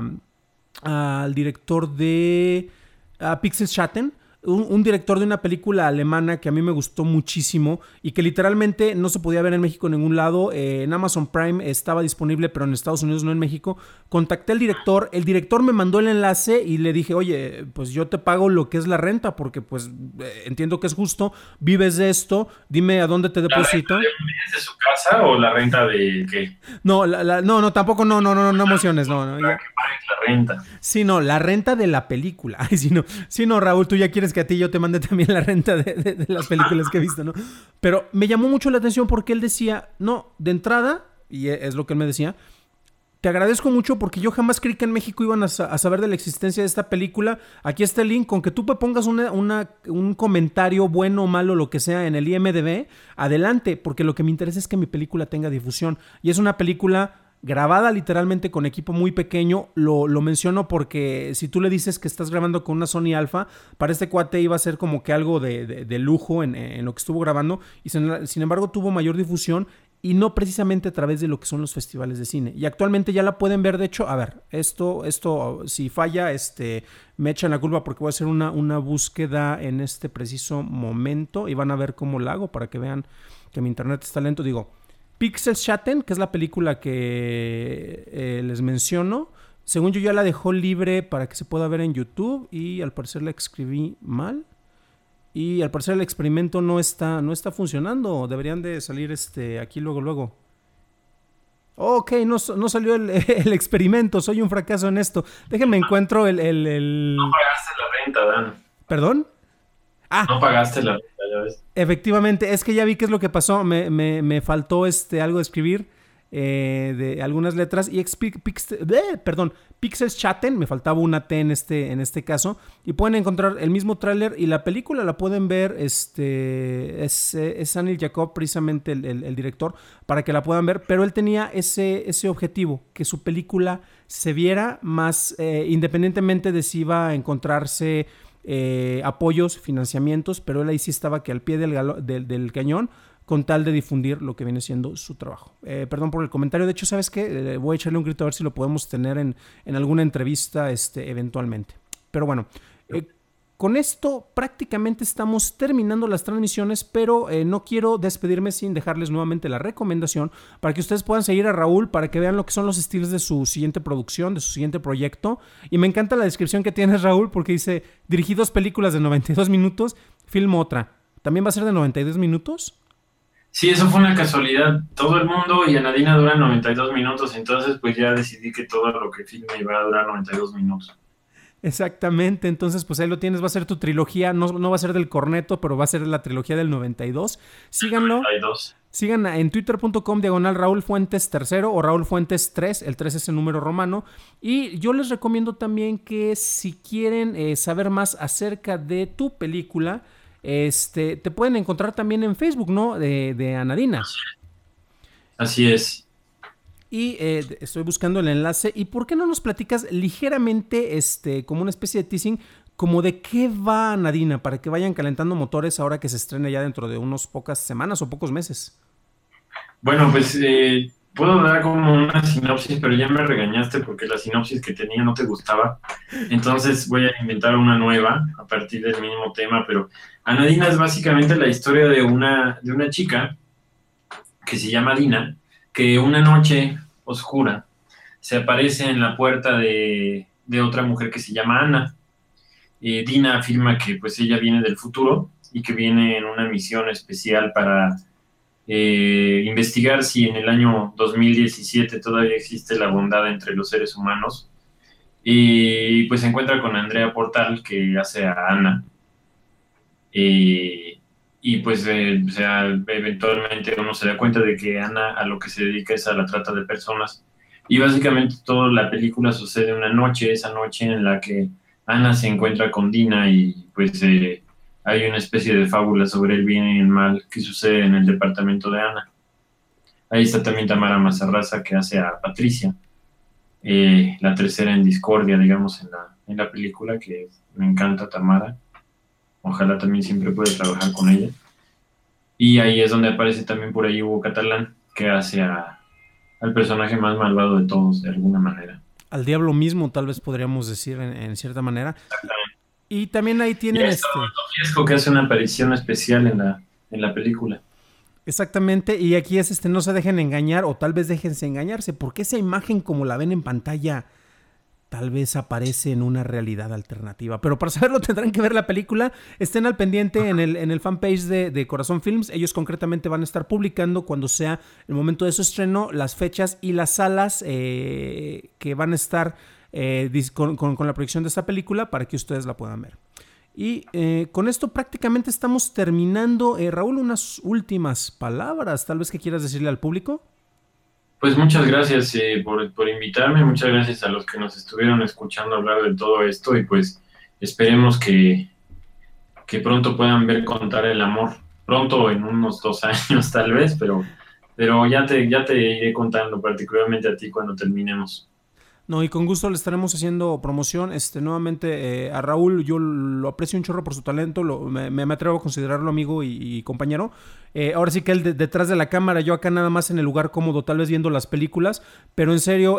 al director de Pixelschatten, un director de una película alemana que a mí me gustó muchísimo y que literalmente no se podía ver en México en ningún lado. En Amazon Prime estaba disponible, pero en Estados Unidos, no en México. Contacté al director, el director me mandó el enlace y le dije, oye, pues yo te pago lo que es la renta porque pues entiendo que es justo, vives de esto, dime a dónde te deposito. ¿La renta de su casa o la renta de qué? No, no, tampoco, no emociones, no. Para que pagues la renta. Sí, no, la renta de la película. Ay, sí, no, Raúl, tú ya quieres que a ti yo te mande también la renta de las películas que he visto, ¿no? Pero me llamó mucho la atención porque él decía, no, de entrada, y es lo que él me decía, te agradezco mucho porque yo jamás creí que en México iban a saber de la existencia de esta película. Aquí está el link, con que tú me pongas un comentario bueno o malo, lo que sea, en el IMDb, adelante, porque lo que me interesa es que mi película tenga difusión. Y es una película grabada literalmente con equipo muy pequeño. Lo menciono porque si tú le dices que estás grabando con una Sony Alpha, para este cuate iba a ser como que algo de lujo en lo que estuvo grabando, y sin embargo tuvo mayor difusión y no precisamente a través de lo que son los festivales de cine. Y actualmente ya la pueden ver, de hecho, a ver, esto si falla, me echan la culpa porque voy a hacer una búsqueda en este preciso momento y van a ver cómo la hago para que vean que mi internet está lento. Digo, Pixelschatten, que es la película que les menciono, según yo ya la dejó libre para que se pueda ver en YouTube y al parecer la escribí mal. Y al parecer el experimento no está funcionando. Deberían de salir aquí luego. Ok, no salió el experimento. Soy un fracaso en esto. Déjenme encuentro el... No pagaste la renta, Dan. ¿Perdón? No pagaste la renta, ya ves. Efectivamente, es que ya vi qué es lo que pasó. Me faltó algo de escribir. De algunas letras y Pixelschatten, me faltaba una T en este caso, y pueden encontrar el mismo tráiler y la película la pueden ver. Es Anil Jacob precisamente el director, para que la puedan ver, pero él tenía ese objetivo, que su película se viera más, independientemente de si iba a encontrarse apoyos, financiamientos, pero él ahí sí estaba que al pie del cañón, con tal de difundir lo que viene siendo su trabajo. Perdón por el comentario. De hecho, ¿sabes qué? Voy a echarle un grito a ver si lo podemos tener en alguna entrevista eventualmente. Pero bueno, con esto prácticamente estamos terminando las transmisiones, pero no quiero despedirme sin dejarles nuevamente la recomendación para que ustedes puedan seguir a Raúl, para que vean lo que son los estilos de su siguiente producción, de su siguiente proyecto. Y me encanta la descripción que tienes, Raúl, porque dice, dirigí 2 películas de 92 minutos, filmo otra. ¿También va a ser de 92 minutos? Sí, eso fue una casualidad. Todo el mundo y Anadina dura 92 minutos, entonces pues ya decidí que todo lo que filme iba a durar 92 minutos. Exactamente, entonces pues ahí lo tienes, va a ser tu trilogía, no va a ser del corneto, pero va a ser la trilogía del 92. Síganlo. 92. Sigan en twitter.com/Raúl Fuentes III o Raúl Fuentes 3, el 3 es el número romano. Y yo les recomiendo también que si quieren saber más acerca de tu película, te pueden encontrar también en Facebook, ¿no? De Anadina. Así es. Y estoy buscando el enlace. ¿Y por qué no nos platicas ligeramente, como una especie de teasing, como de qué va Anadina, para que vayan calentando motores ahora que se estrena ya dentro de unas pocas semanas o pocos meses? Bueno, pues puedo dar como una sinopsis, pero ya me regañaste porque la sinopsis que tenía no te gustaba. Entonces voy a inventar una nueva a partir del mismo tema, pero Anadina es básicamente la historia de una chica que se llama Dina, que una noche oscura se aparece en la puerta de otra mujer que se llama Ana. Dina afirma que pues ella viene del futuro y que viene en una misión especial para investigar si en el año 2017 todavía existe la bondad entre los seres humanos. Y pues se encuentra con Andrea Portal, que hace a Ana. Y pues o sea, eventualmente uno se da cuenta de que Ana a lo que se dedica es a la trata de personas. Y básicamente toda la película sucede esa noche en la que Ana se encuentra con Dina y pues hay una especie de fábula sobre el bien y el mal que sucede en el departamento de Ana. Ahí está también Tamara Mazarraza, que hace a Patricia, la tercera en discordia, digamos, en la película, que me encanta Tamara. Ojalá también siempre pueda trabajar con ella. Y ahí es donde aparece también por ahí Hugo Catalán, que hace al personaje más malvado de todos, de alguna manera. Al diablo mismo, tal vez podríamos decir en cierta manera. Exactamente. Y también ahí tienen Fiesco, que hace una aparición especial en la película. Exactamente, y aquí es no se dejen engañar, o tal vez déjense engañarse, porque esa imagen como la ven en pantalla tal vez aparece en una realidad alternativa. Pero para saberlo tendrán que ver la película. Estén al pendiente en el fanpage de Corazón Films. Ellos concretamente van a estar publicando cuando sea el momento de su estreno las fechas y las salas que van a estar con la proyección de esta película para que ustedes la puedan ver. Y con esto prácticamente estamos terminando. Raúl, unas últimas palabras tal vez que quieras decirle al público. Pues muchas gracias por invitarme, muchas gracias a los que nos estuvieron escuchando hablar de todo esto y pues esperemos que pronto puedan ver Contar el Amor, pronto en unos 2 años tal vez, pero ya te iré contando, particularmente a ti cuando terminemos. No, y con gusto le estaremos haciendo promoción. Nuevamente a Raúl, yo lo aprecio un chorro por su talento, me atrevo a considerarlo amigo y compañero. Ahora sí que él detrás de la cámara, yo acá nada más en el lugar cómodo, tal vez viendo las películas, pero en serio,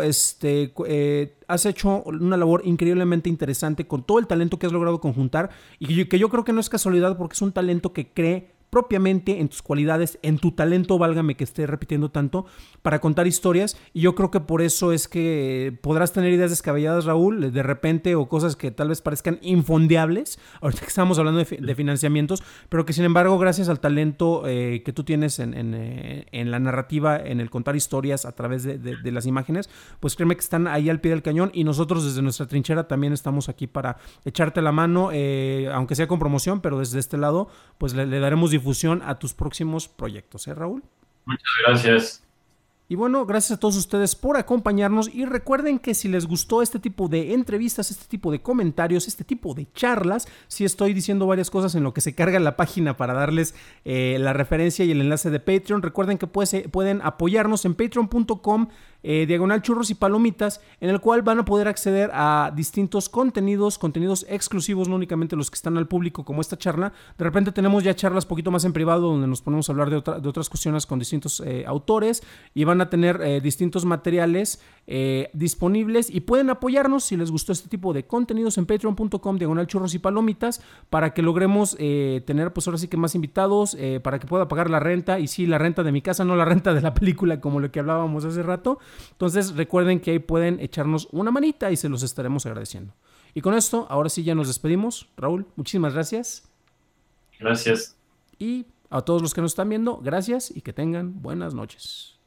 has hecho una labor increíblemente interesante con todo el talento que has logrado conjuntar y que yo creo que no es casualidad porque es un talento que cree propiamente en tus cualidades, en tu talento, válgame que esté repitiendo tanto, para contar historias, y yo creo que por eso es que podrás tener ideas descabelladas, Raúl, de repente, o cosas que tal vez parezcan infondeables, ahorita que estamos hablando de financiamientos, pero que sin embargo, gracias al talento que tú tienes en la narrativa, en el contar historias a través de las imágenes, pues créeme que están ahí al pie del cañón, y nosotros desde nuestra trinchera también estamos aquí para echarte la mano, aunque sea con promoción, pero desde este lado, pues le daremos difusión a tus próximos proyectos, Raúl. Muchas gracias. Y bueno, gracias a todos ustedes por acompañarnos y recuerden que si les gustó este tipo de entrevistas, este tipo de comentarios, este tipo de charlas, sí estoy diciendo varias cosas en lo que se carga la página para darles la referencia y el enlace de Patreon. Recuerden que pueden apoyarnos en patreon.com diagonal churros y palomitas, en el cual van a poder acceder a distintos contenidos exclusivos, no únicamente los que están al público como esta charla. De repente tenemos ya charlas poquito más en privado donde nos ponemos a hablar de otras cuestiones con distintos autores, y van a tener distintos materiales disponibles, y pueden apoyarnos si les gustó este tipo de contenidos en patreon.com diagonal churros y palomitas, para que logremos tener pues ahora sí que más invitados, para que pueda pagar la renta, y sí, la renta de mi casa, no la renta de la película como lo que hablábamos hace rato. Entonces recuerden que ahí pueden echarnos una manita y se los estaremos agradeciendo. Y con esto, ahora sí ya nos despedimos. Raúl, muchísimas gracias. Gracias. Y a todos los que nos están viendo, gracias y que tengan buenas noches.